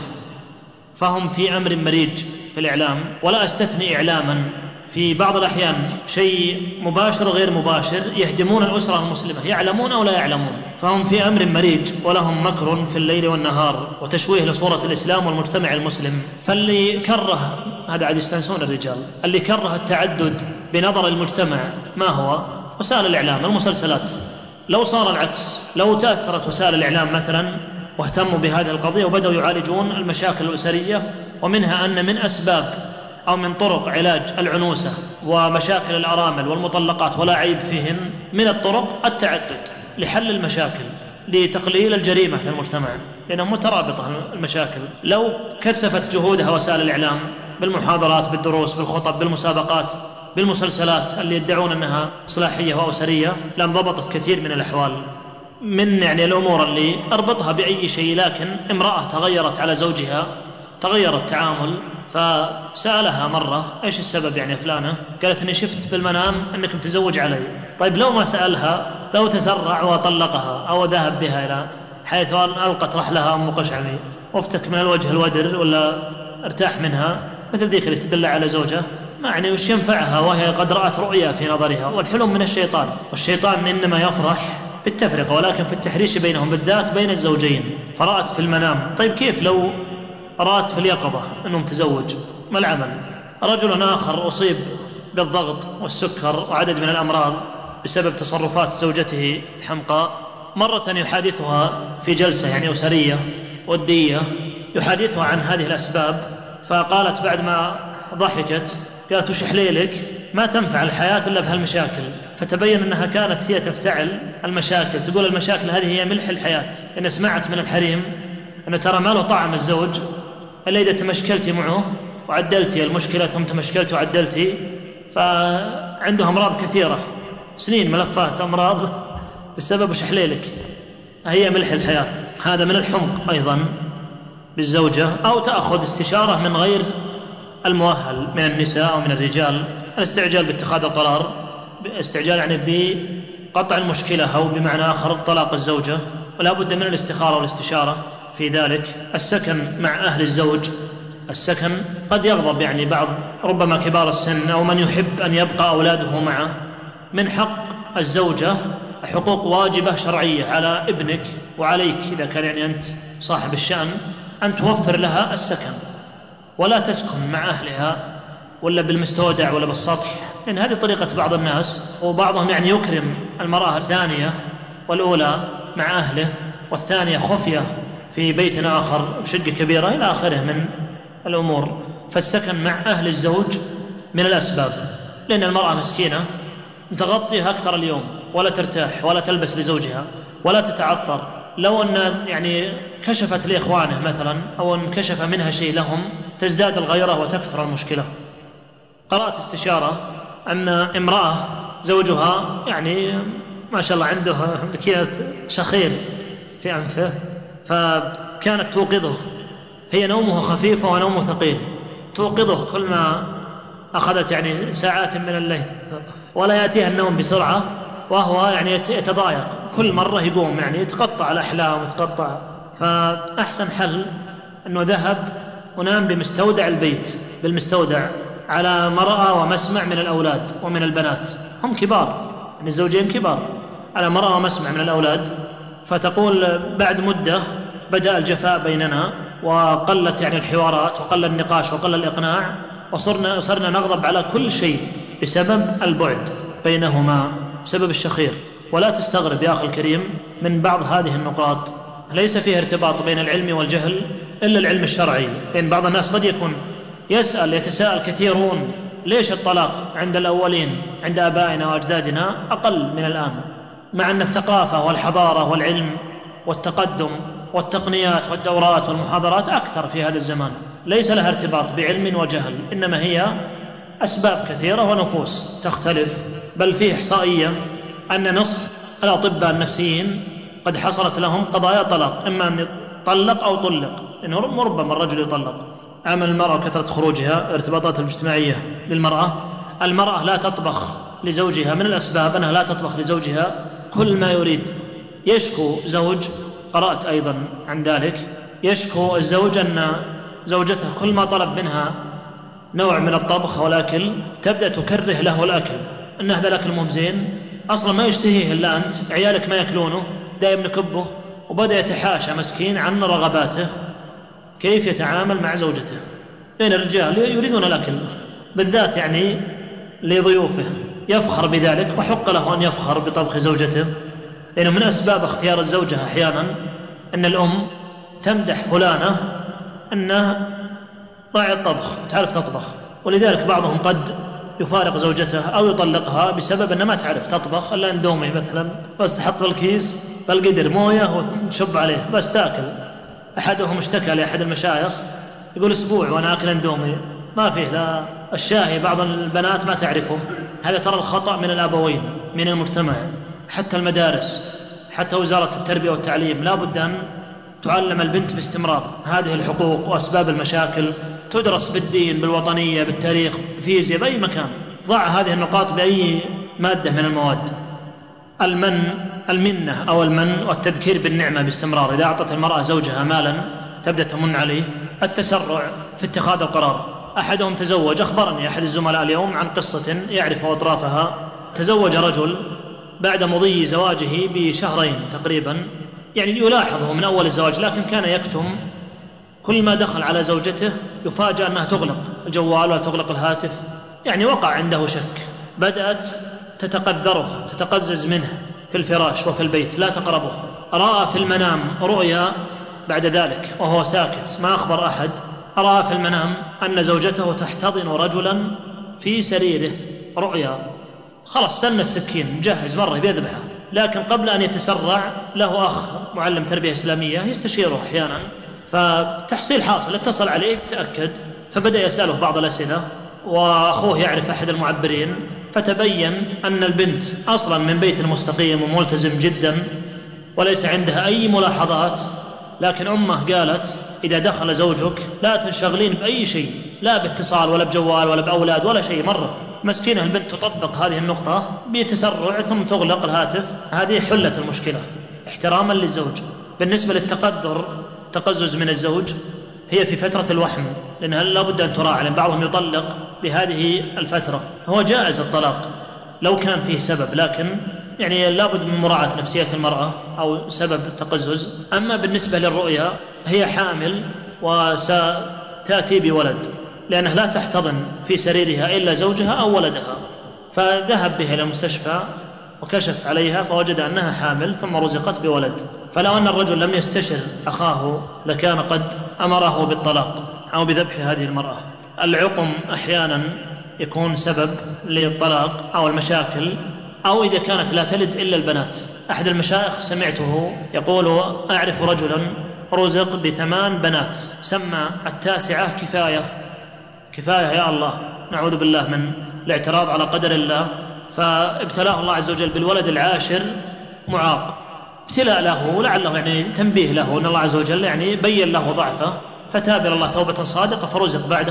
فهم في أمر مريج في الإعلام، ولا أستثني إعلاما في بعض الأحيان شيء مباشر غير مباشر يهدمون الأسرة المسلمة، يعلمون أو لا يعلمون، فهم في أمر مريج ولهم مكر في الليل والنهار وتشويه لصورة الإسلام والمجتمع المسلم. فاللي كره هذا عاد يستنسون الرجال، اللي كره التعدد بنظر المجتمع ما هو؟ وسائل الإعلام، المسلسلات. لو صار العكس، لو تأثرت وسائل الإعلام مثلا واهتموا بهذه القضية وبدأوا يعالجون المشاكل الأسرية، ومنها أن من أسباب أو من طرق علاج العنوسة ومشاكل الأرامل والمطلقات ولا عيب فيهن، من الطرق التعدد لحل المشاكل، لتقليل الجريمة في المجتمع، لأنها مترابطة المشاكل. لو كثفت جهودها وسائل الإعلام بالمحاضرات بالدروس بالخطب بالمسابقات بالمسلسلات اللي يدعون أنها إصلاحية وأسرية، لانضبطت كثير من الأحوال. من يعني الأمور اللي أربطها بأي شيء، لكن امرأة تغيرت على زوجها، تغير التعامل، فسألها مرة ايش السبب يعني فلانة؟ قالت اني شفت بالمنام انك متزوج علي. طيب لو ما سألها، لو تسرع وطلقها او ذهب بها الى حيث القت رحلها ام قشعمي وافتك من الوجه الودر ولا ارتاح منها، مثل ذيك اللي تدل على زوجها، ما يعني وش ينفعها وهي قد رأت رؤيا في نظرها. والحلم من الشيطان، والشيطان انما يفرح بالتفرقة ولكن في التحريش بينهم، بالذات بين الزوجين. فرأت في المنام، طيب كيف لو رأت في اليقظة أنه متزوج؟ ما العمل؟ رجل آخر أصيب بالضغط والسكر وعدد من الأمراض بسبب تصرفات زوجته الحمقاء. مرة يحادثها في جلسة يعني أسرية ودية، يحادثها عن هذه الأسباب، فقالت بعد ما ضحكت قالت وش حليلك؟ ما تنفع الحياة إلا بهالمشاكل. فتبين أنها كانت هي تفتعل المشاكل، تقول المشاكل هذه هي ملح الحياة. إن سمعت من الحريم أنه ترى ما له طعم الزوج إلا إذا تمشكلتي معه وعدلتي المشكلة ثم تمشكلتي وعدلتي. فعندهم أمراض كثيرة، سنين ملفات أمراض بسبب شحليلك، هي ملح الحياة. هذا من الحمق أيضا بالزوجة، أو تأخذ استشارة من غير المؤهل من النساء أو من الرجال. الاستعجال باتخاذ القرار، استعجال يعني بقطع المشكلة، أو بمعنى آخر طلاق الزوجة، ولا بد من الاستخارة والاستشارة في ذلك. السكن مع أهل الزوج، السكن قد يغضب يعني بعض ربما كبار السن أو من يحب أن يبقى أولاده معه. من حق الزوجة حقوق واجبة شرعية على ابنك وعليك إذا كان يعني أنت صاحب الشأن أن توفر لها السكن، ولا تسكن مع أهلها ولا بالمستودع ولا بالسطح، لأن هذه طريقة بعض الناس، وبعضهم يعني يكرم المرأة الثانية والأولى مع أهله والثانية خفية في بيت آخر بشقة كبيرة إلى آخره من الأمور. فالسكن مع أهل الزوج من الأسباب، لأن المرأة مسكينة تغطيها أكثر اليوم ولا ترتاح ولا تلبس لزوجها ولا تتعطر. لو أن يعني كشفت لإخوانه مثلا أو انكشف منها شيء لهم تزداد الغيرة وتكثر المشكلة. قرأت استشارة أن امرأة زوجها يعني ما شاء الله عنده مكينة شخير في أنفه، فكانت توقظه، هي نومه خفيف ونومه ثقيل، توقظه كل ما أخذت يعني ساعات من الليل، ولا يأتيها النوم بسرعة، وهو يعني يتضايق كل مرة يقوم، يعني يتقطع الأحلام ويتقطع. فأحسن حل أنه ذهب ونام بمستودع البيت، بالمستودع على مرأى ومسمع من الأولاد ومن البنات، هم كبار يعني الزوجين كبار، على مرأى ومسمع من الأولاد. فتقول بعد مدة بدأ الجفاء بيننا وقلت يعني الحوارات وقل النقاش وقل الإقناع، وصرنا نغضب على كل شيء بسبب البعد بينهما، بسبب الشخير. ولا تستغرب يا أخي الكريم من بعض هذه النقاط، ليس فيه ارتباط بين العلم والجهل إلا العلم الشرعي. لأن بعض الناس قد يكون يتساءل كثيرون ليش الطلاق عند الأولين عند آبائنا وأجدادنا أقل من الآن، مع أن الثقافة والحضارة والعلم والتقدم والتقنيات والدورات والمحاضرات أكثر في هذا الزمان. ليس لها ارتباط بعلم وجهل، إنما هي أسباب كثيرة ونفوس تختلف. بل فيه إحصائية أن نصف الأطباء النفسيين قد حصلت لهم قضايا طلاق، إما أن يطلق أو طلق، إنه ربما الرجل يطلق. عمل المرأة كثرة خروجها، الارتباطات الاجتماعية للمرأة. المرأة لا تطبخ لزوجها، من الأسباب أنها لا تطبخ لزوجها كل ما يريد. يشكو زوج، قرأت أيضا عن ذلك، يشكو الزوج أن زوجته كل ما طلب منها نوع من الطبخ والأكل تبدأ تكره له الأكل، أن هذا الأكل مو زين، أصلا ما يشتهيه إلا أنت، عيالك ما يأكلونه، دائم نكبه. وبدأ يتحاشى مسكين عن رغباته كيف يتعامل مع زوجته. لأن الرجال يريدون الأكل بالذات يعني لضيوفه، يفخر بذلك، وحق له أن يفخر بطبخ زوجته. لأنه من أسباب اختيار الزوجة أحيانا أن الأم تمدح فلانة أنها ضاع الطبخ، تعرف تطبخ، ولذلك بعضهم قد يفارق زوجته أو يطلقها بسبب أنها ما تعرف تطبخ إلا اندومي مثلا، بس تحط بالكيس بالقدر موية وتشب عليه بس تأكل. أحدهم اشتكى لأحد المشايخ يقول أسبوع وأنا أكل اندومي ما فيه لا الشاهي، بعض البنات ما تعرفه. هذا ترى الخطأ من الأبوين، من المجتمع، حتى المدارس، حتى وزارة التربية والتعليم لا بد أن تعلم البنت باستمرار هذه الحقوق وأسباب المشاكل، تدرس بالدين، بالوطنية، بالتاريخ، بالفيزياء، بأي مكان. ضع هذه النقاط بأي مادة من المواد. المنة أو المن والتذكير بالنعمة باستمرار، إذا أعطت المرأة زوجها مالا تبدأ تمن عليه. التسرع في اتخاذ القرار، أحدهم تزوج، أخبرني أحد الزملاء اليوم عن قصة يعرف أطرافها. تزوج رجل بعد مضي زواجه بشهرين تقريبا، يعني يلاحظه من أول الزواج، لكن كان يكتم. كل ما دخل على زوجته يفاجأ أنها تغلق الجوال وتغلق الهاتف، يعني وقع عنده شك. بدأت تتقذره، تتقزز منه في الفراش وفي البيت، لا تقربه. رأى في المنام رؤيا بعد ذلك وهو ساكت ما أخبر أحد، رأى في المنام أن زوجته تحتضن رجلا في سريره، رؤيا. خلاص سن السكين مجهز مرة بيذبحه، لكن قبل أن يتسرع له أخ معلم تربية إسلامية يستشيره أحيانا، فتحصيل حاصل اتصل عليه تأكد، فبدأ يسأله بعض الأسئلة، وأخوه يعرف أحد المعبرين، فتبين أن البنت أصلا من بيت مستقيم وملتزم جدا وليس عندها أي ملاحظات، لكن أمه قالت إذا دخل زوجك لا تنشغلين بأي شيء، لا باتصال ولا بجوال ولا بأولاد ولا شيء. مرة مسكينة البنت تطبق هذه النقطة بتسرع ثم تغلق الهاتف. هذه حلت المشكلة احتراما للزوج. بالنسبة للتقدر، تقزز من الزوج، هي في فترة الوحم، لأنها لا بد أن تراعى، لأن بعضهم يطلق بهذه الفترة. هو جائز الطلاق لو كان فيه سبب، لكن يعني لابد من مراعاة نفسية المرأة أو سبب التقزز. أما بالنسبة للرؤيا هي حامل وستأتي بولد، لأنها لا تحتضن في سريرها إلا زوجها أو ولدها، فذهب بها إلى المستشفى وكشف عليها فوجد أنها حامل ثم رزقت بولد. فلو أن الرجل لم يستشر أخاه لكان قد أمره بالطلاق أو بذبح هذه المرأة. العقم أحيانا يكون سبب للطلاق أو المشاكل، أو إذا كانت لا تلد إلا البنات. أحد المشايخ سمعته يقول: أعرف رجلا رزق ب8 بنات، سمى التاسعة كفاية يا الله، نعوذ بالله من الاعتراض على قدر الله، فابتلاه الله عز وجل بالولد العاشر معاق. ابتلاء له لعله يعني تنبيه له أن الله عز وجل يعني بين له ضعفه، فتاب إلى الله توبة صادقة فرزق بعده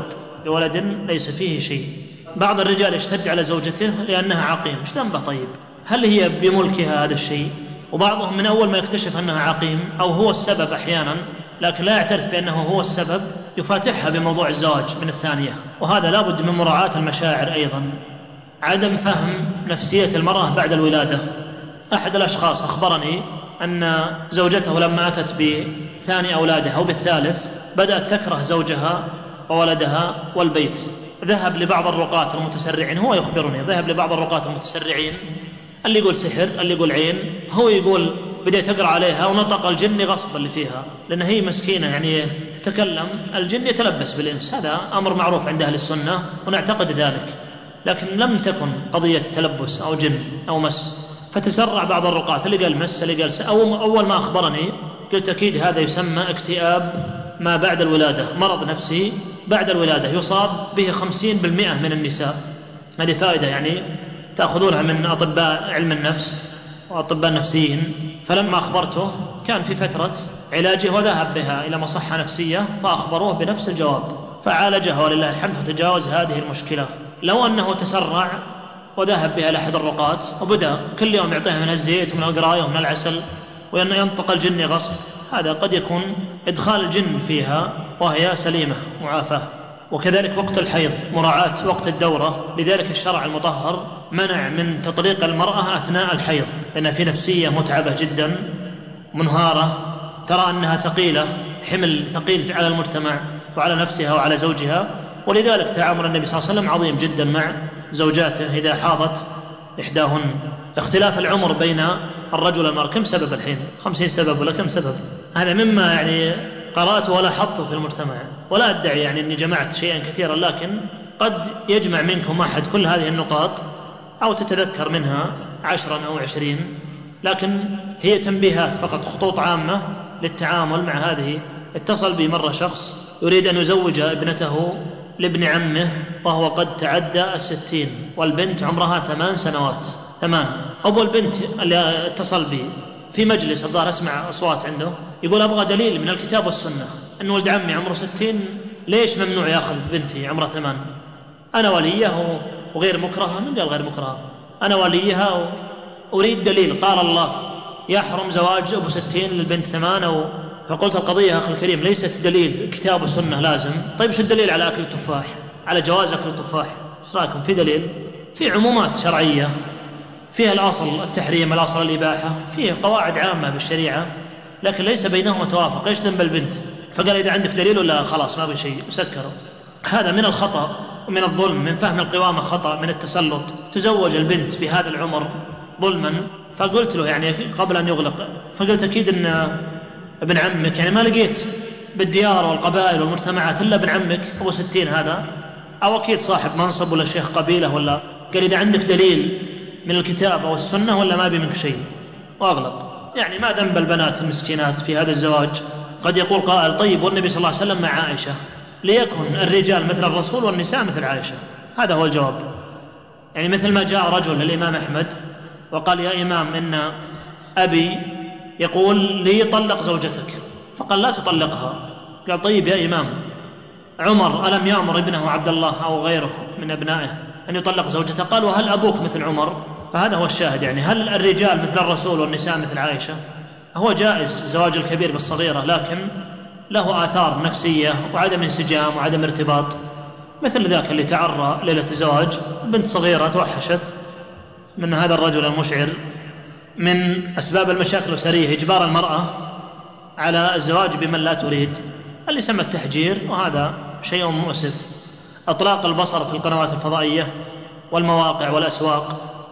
بولد ليس فيه شيء. بعض الرجال يشتد على زوجته لأنها عقيم. ايش ذنبه طيب؟ هل هي بملكها هذا الشيء؟ وبعضهم من أول ما يكتشف أنها عقيم أو هو السبب أحيانا، لكن لا يعترف بأنه هو السبب، يفاتحها بموضوع الزواج من الثانية. وهذا لا بد من مراعاة المشاعر أيضا. عدم فهم نفسية المرأة بعد الولادة. أحد الأشخاص أخبرني أن زوجته لما أتت بثاني أولادها أو بالثالث بدأت تكره زوجها وولدها والبيت. ذهب لبعض الرقاة المتسرعين، هو يخبرني ذهب لبعض الرقاة المتسرعين، اللي يقول سحر اللي يقول عين، هو يقول بدأت تقرأ عليها ونطق الجن غصبا اللي فيها، لأن هي مسكينة يعني تتكلم، الجن يتلبس بالإنس، هذا أمر معروف عند أهل السنة ونعتقد ذلك، لكن لم تكن قضية تلبس أو جن أو مس. فتسرع بعض الرقاة، اللي قال مس اللي قال أول ما أخبرني قلت أكيد هذا يسمى اكتئاب ما بعد الولادة، مرض نفسي بعد الولادة يصاب به 50% من النساء. هذه فائدة يعني تأخذونها من أطباء علم النفس وأطباء نفسيين. فلما أخبرته كان في فترة علاجه وذهب بها إلى مصحة نفسية فأخبروه بنفس الجواب فعالجها ولله الحمد وتجاوز هذه المشكلة. لو أنه تسرع وذهب بها لأحد الرقاة وبدأ كل يوم يعطيها من الزيت ومن القراية ومن العسل وأنه ينطق الجن غصب، هذا قد يكون إدخال الجن فيها وهي سليمة معافاة. وكذلك وقت الحيض مراعاة وقت الدورة، لذلك الشرع المطهر منع من تطليق المرأة أثناء الحيض، لأن في نفسية متعبة جدا منهارة، ترى أنها ثقيلة، حمل ثقيل على المجتمع وعلى نفسها وعلى زوجها، ولذلك تعامل النبي صلى الله عليه وسلم عظيم جدا مع زوجاته إذا حاضت إحداهن. اختلاف العمر بين الرجل والمرأة كم سبب الحين؟ 50 سبب ولا كم سبب؟ هذا مما يعني قرأته ولا حطه في المجتمع، ولا أدعي يعني أني جمعت شيئا كثيرا، لكن قد يجمع منكم أحد كل هذه النقاط أو تتذكر منها 10 أو 20، لكن هي تنبيهات فقط، خطوط عامة للتعامل مع هذه. اتصل بي مرة شخص يريد أن يزوج ابنته لابن عمه وهو قد تعدى 60، والبنت عمرها 8 سنوات. 8. أبو البنت اللي اتصل بي في مجلس الظاهر أسمع أصوات عنده يقول أبغى دليل من الكتاب والسنة أن ولد عمي عمره 60 ليش ممنوع يأخذ بنتي عمرها 8؟ أنا وليها وغير مكرهة. من قال غير مكرهة؟ أنا وليها وأريد دليل. قال الله يحرم زواج أبو 60 للبنت 8. فقلت القضية يا أخي الكريم ليست دليل كتاب وسنة لازم. طيب شو الدليل على أكل التفاح، على جواز أكل التفاح؟ ايش رايكم؟ في دليل، في عمومات شرعية فيها الأصل التحريم الأصل الإباحة، فيه قواعد عامة بالشريعة، لكن ليس بينهما توافق. ايش ذنب البنت؟ فقال إذا عندك دليل ولا خلاص ما بي شيء سكروا. هذا من الخطأ ومن الظلم، من فهم القوامة خطأ، من التسلط. تزوج البنت بهذا العمر ظلما. فقلت له يعني قبل أن يغلق، فقلت أكيد أن ابن عمك يعني ما لقيت بالديار والقبائل والمجتمعات إلا ابن عمك أبو 60 هذا، أو أكيد صاحب منصب ولا شيخ قبيلة ولا. قال إذا عندك دليل من الكتاب أو السنة ولا ما بي منك شيء، وأغلق. يعني ما ذنب البنات المسكينات في هذا الزواج؟ قد يقول قائل طيب والنبي صلى الله عليه وسلم مع عائشة، ليكن الرجال مثل الرسول والنساء مثل عائشة. هذا هو الجواب. يعني مثل ما جاء رجل للإمام أحمد وقال يا إمام إن أبي يقول لي طلق زوجتك، فقال لا تطلقها. قال طيب يا إمام عمر ألم يأمر ابنه عبد الله أو غيره من أبنائه أن يطلق زوجته؟ قال وهل أبوك مثل عمر؟ فهذا هو الشاهد. يعني هل الرجال مثل الرسول والنساء مثل عائشة؟ هو جائز زواج الكبير بالصغيرة، لكن له آثار نفسية وعدم انسجام وعدم ارتباط، مثل ذاك اللي تعرى ليلة الزواج بنت صغيرة توحشت من هذا الرجل المشعر من أسباب المشاكل الأسرية إجبار المرأة على الزواج بمن لا تريد، اللي يسمى التحجير، وهذا شيء مؤسف. أطلاق البصر في القنوات الفضائية والمواقع والأسواق.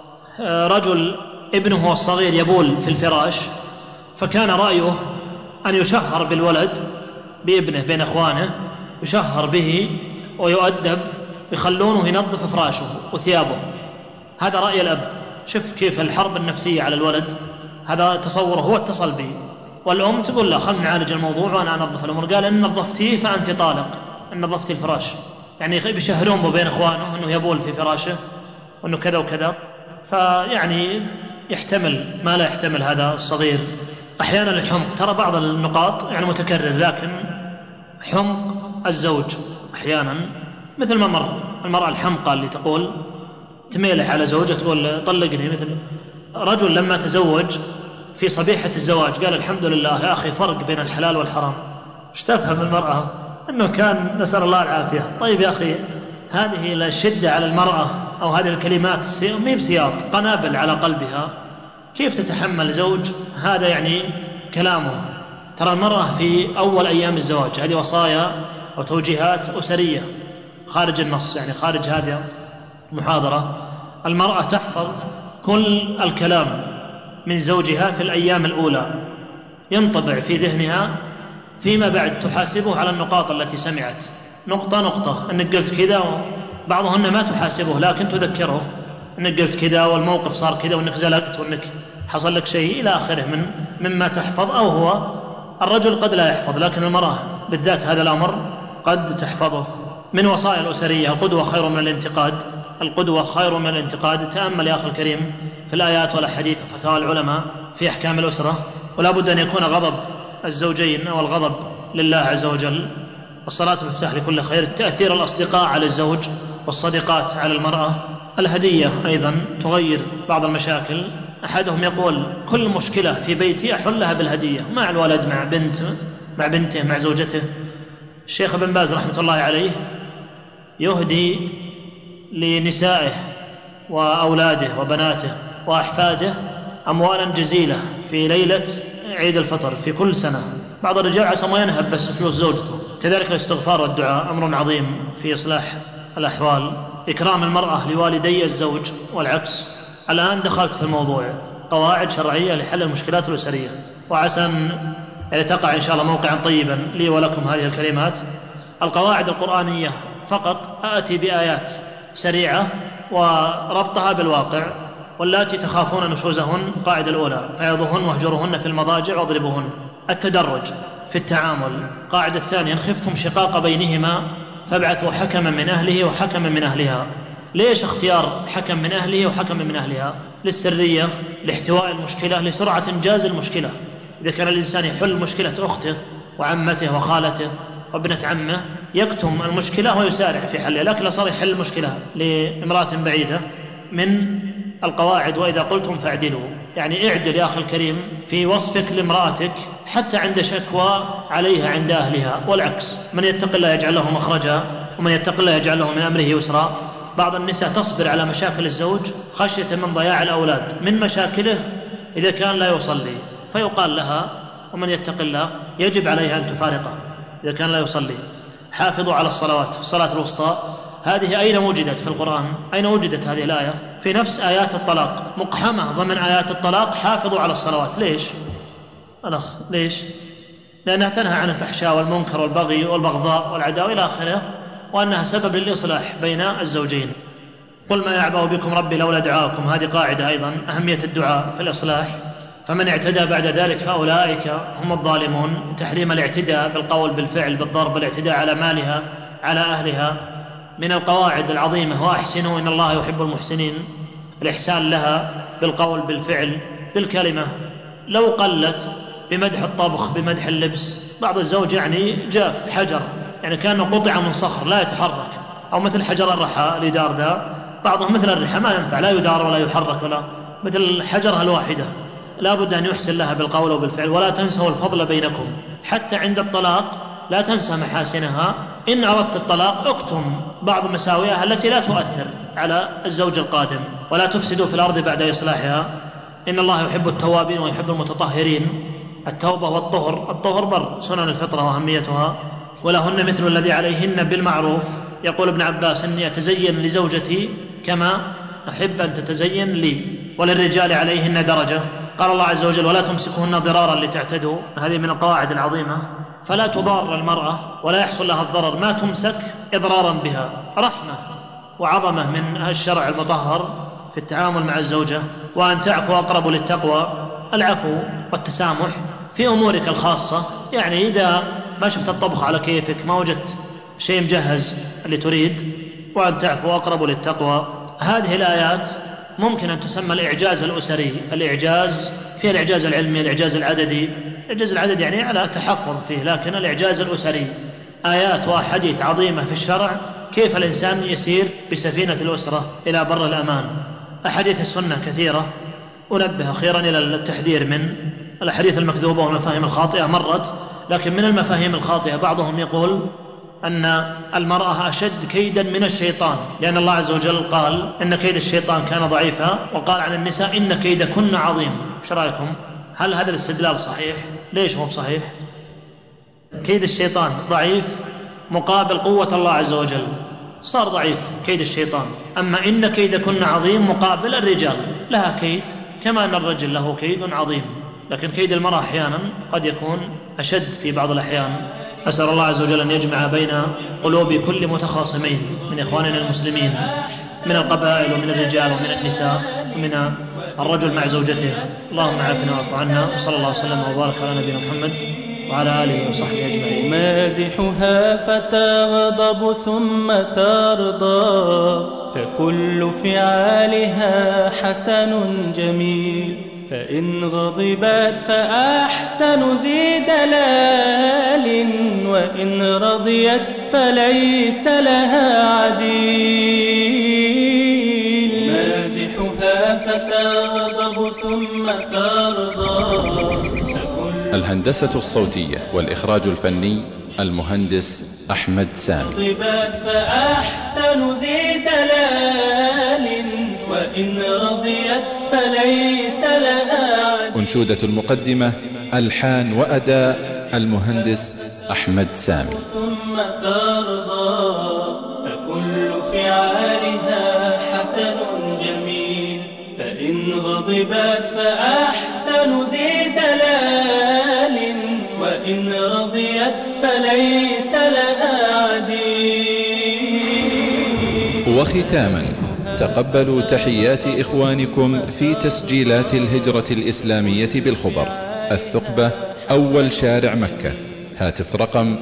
رجل ابنه الصغير يبول في الفراش، فكان رأيه أن يشهر بالولد بابنه بين أخوانه، يشهر به ويؤدب، يخلونه ينظف فراشه وثيابه. هذا رأي الأب. شوف كيف الحرب النفسية على الولد، هذا تصوره. هو اتصل به، والأم تقول له خلنا نعالج الموضوع وأنا أنظف الأمور. قال إن نظفتيه فأنت طالق، إن نظفتي الفراش. يعني بيشهرون به بين أخوانه أنه يبول في فراشه وأنه كذا وكذا. فيعني يحتمل ما لا يحتمل هذا الصغير. أحيانا الحمق، ترى بعض النقاط يعني متكرر، لكن حمق الزوج أحيانا مثل ما مر المرأة الحمقى اللي تقول تميلح على زوجة تقول طلقني. مثل رجل لما تزوج في صبيحة الزواج قال الحمد لله يا أخي فرق بين الحلال والحرام. ايش تفهم المرأة؟ أنه كان نسأل الله العافية. طيب يا أخي، هذه الشدة على المرأة أو هذه الكلمات ما هي بسياط، قنابل على قلبها. كيف تتحمل زوج هذا يعني كلامه؟ ترى المرأة في أول أيام الزواج، هذه وصايا أو توجيهات أسرية خارج النص، يعني خارج هذه المحاضرة. المرأة تحفظ كل الكلام من زوجها في الأيام الأولى، ينطبع في ذهنها، فيما بعد تحاسبه على النقاط التي سمعت، نقطة نقطة، أنك قلت كذا. بعضهن ما تحاسبه لكن تذكره أنك قلت كذا والموقف صار كذا وأنك زلقت وأنك حصل لك شيء إلى آخره مما تحفظ. أو هو الرجل قد لا يحفظ، لكن المرأة بالذات هذا الأمر قد تحفظه. من وصايا الأسرية القدوة خير من الانتقاد. القدوة خير من الانتقاد. تأمل يا أخي الكريم في الآيات والأحاديث وفتاوى العلماء في أحكام الأسرة، ولا بد أن يكون غضب الزوجين أو الغضب لله عز وجل. والصلاة مفتاح لكل خير. تأثير الأصدقاء على الزوج والصديقات على المرأة. الهدية أيضا تغير بعض المشاكل. أحدهم يقول كل مشكلة في بيتي أحلها بالهدية، مع الولد، مع بنته، مع زوجته. الشيخ ابن باز رحمة الله عليه يهدي لنسائه وأولاده وبناته وأحفاده أموالا جزيلة في ليلة عيد الفطر في كل سنة. بعض الرجال عسى ما ينهب بس فلوس زوجته. كذلك الاستغفار والدعاء أمر عظيم في إصلاح الأحوال. إكرام المرأة لوالدي الزوج والعكس. الآن دخلت في الموضوع قواعد شرعية لحل المشكلات الأسرية، وعسى أن تقع إن شاء الله موقعا طيبا لي ولكم هذه الكلمات. القواعد القرآنية فقط آتي بآيات سريعة وربطها بالواقع. واللاتي تخافون نشوزهن، قاعدة الأولى، فعظوهن واهجروهن في المضاجع واضربوهن. التدرج في التعامل. قاعدة الثانية إن خفتم شقاق بينهما فابعثوا حكما من أهله وحكما من أهلها. ليش اختيار حكم من أهله وحكم من أهلها؟ للسرية، لاحتواء المشكلة، لسرعة إنجاز المشكلة. إذا كان الإنسان يحل مشكلة أخته وعمته وخالته وابنة عمه يكتم المشكلة ويسارع في حلها، لكن لا صار يحل المشكلة لامرأة بعيدة. من القواعد وإذا قلتم فاعدلوا، يعني اعدل يا أخي الكريم في وصفك لامرأتك حتى عند شكوى عليها عند أهلها، والعكس. من يتق الله يجعل له مخرجا ومن يتق الله يجعل له من أمره يسرا. بعض النساء تصبر على مشاكل الزوج خشية من ضياع الأولاد، من مشاكله إذا كان لا يصلي، فيقال لها ومن يتق الله يجب عليها أن تفارقه إذا كان لا يصلي. حافظوا على الصلوات، الصلاة الوسطى. هذه أين وجدت في القرآن؟ أين وجدت هذه الآية؟ في نفس آيات الطلاق، مقحمة ضمن آيات الطلاق. حافظوا على الصلوات. ليش؟ ليش؟ لأنها تنهى عن الفحشاء والمنكر والبغي والبغضاء والعداوة إلى آخره، وأنها سبب للإصلاح بين الزوجين. قل ما يعبأ بكم ربي لولا دعاءكم. هذه قاعدة أيضا، أهمية الدعاء في الإصلاح. فمن اعتدى بعد ذلك فأولئك هم الظالمون. تحريم الاعتداء بالقول بالفعل بالضرب، الاعتداء على مالها على أهلها. من القواعد العظيمة وأحسنوا إن الله يحب المحسنين. الإحسان لها بالقول بالفعل بالكلمة. لو قلت بمدح الطبخ بمدح اللبس. بعض الزوج يعني جاف حجر، يعني كأنه قطع من صخر لا يتحرك، أو مثل حجر الرحى اللي يدار ذا. بعضهم مثل الرحى ما ينفع، لا يدار ولا يحرك ولا مثل الحجرة الواحدة. لا بد أن يحسن لها بالقول وبالفعل. ولا تنسوا الفضل بينكم. حتى عند الطلاق لا تنسى محاسنها. إن أردت الطلاق اكتم بعض مساوئها التي لا تؤثر على الزوج القادم. ولا تفسدوا في الأرض بعد إصلاحها إن الله يحب التوابين ويحب المتطهرين. التوبة والطهر، الطهر بر سنن الفطرة وأهميتها، ولهن مثل الذي عليهن بالمعروف. يقول ابن عباس: إني أتزين لزوجتي كما أحب أن تتزين لي، وللرجال عليهن درجة. قال الله عز وجل: ولا تمسكوهن ضرارا لتعتدوا. هذه من القواعد العظيمة، فلا تضار المرأة ولا يحصل لها الضرر، ما تمسك إضرارا بها. رحمة وعظمة من الشرع المطهر في التعامل مع الزوجة. وأن تعفو أقرب للتقوى، العفو والتسامح في أمورك الخاصة، يعني إذا ما شفت الطبخ على كيفك، ما وجدت شيء مجهز اللي تريد، وأن تعفو أقرب للتقوى. هذه الآيات ممكن أن تسمى الإعجاز الأسري. الإعجاز فيه الإعجاز العلمي، الإعجاز العددي. الإعجاز العددي يعني على تحفظ فيه، لكن الإعجاز الأسري آيات وأحاديث عظيمة في الشرع كيف الإنسان يسير بسفينة الأسرة إلى بر الأمان. أحاديث السنة كثيرة. أنبه أخيرا إلى التحذير من الأحاديث المكذوبة والمفاهيم الخاطئة. مرت، لكن من المفاهيم الخاطئة بعضهم يقول أن المرأة أشد كيدا من الشيطان، لأن الله عز وجل قال إن كيد الشيطان كان ضعيفا، وقال عن النساء إن كيدكن عظيم. ايش رأيكم؟ هل هذا الاستدلال صحيح؟ ليش مو صحيح؟ كيد الشيطان ضعيف مقابل قوة الله عز وجل، صار ضعيف كيد الشيطان. أما إن كيدكن عظيم مقابل الرجال لها كيد كما أن الرجل له كيد عظيم، لكن كيد المرأة أحيانا قد يكون أشد في بعض الأحيان. أسأل الله عز وجل أن يجمع بين قلوب كل متخاصمين من إخواننا المسلمين من القبائل ومن الرجال ومن النساء ومن الرجل مع زوجته. اللهم عافنا واعف عنا، وصلى الله وسلم وبارك على نبينا محمد وعلى آله وصحبه أجمعين. مازحها فتغضب ثم ترضى، فكل فعالها حسن جميل، فإن غضبت فأحسن ذي دلال، وإن رضيت فليس لها عديل. مازحها فتغضب ثم ترضى. الهندسة الصوتية والإخراج الفني المهندس أحمد سامي. غضبت فأحسن ذي دلال، وإن رضيت فليس لها عديل. أنشودة المقدمة ألحان وأداء المهندس أحمد سامي. ثم ترضى، فكل فعالها حسن جميل، فإن غضبت فأحسن ذي دلال، وإن رضيت فليس لها عديل. وختاما تقبلوا تحيات إخوانكم في تسجيلات الهجرة الإسلامية بالخبر، الثقبة، أول شارع مكة. هاتف رقم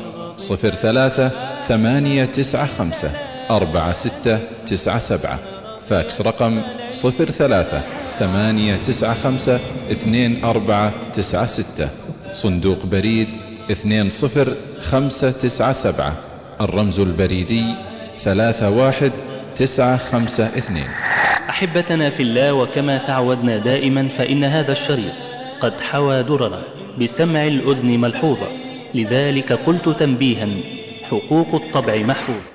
03-895-4697. فاكس رقم 03-895-2496. صندوق بريد 20597. الرمز البريدي 31952. أحبتنا في الله، وكما تعودنا دائما فإن هذا الشريط قد حوى دررا بسمع الأذن ملحوظة، لذلك قلت تنبيها: حقوق الطبع محفوظ.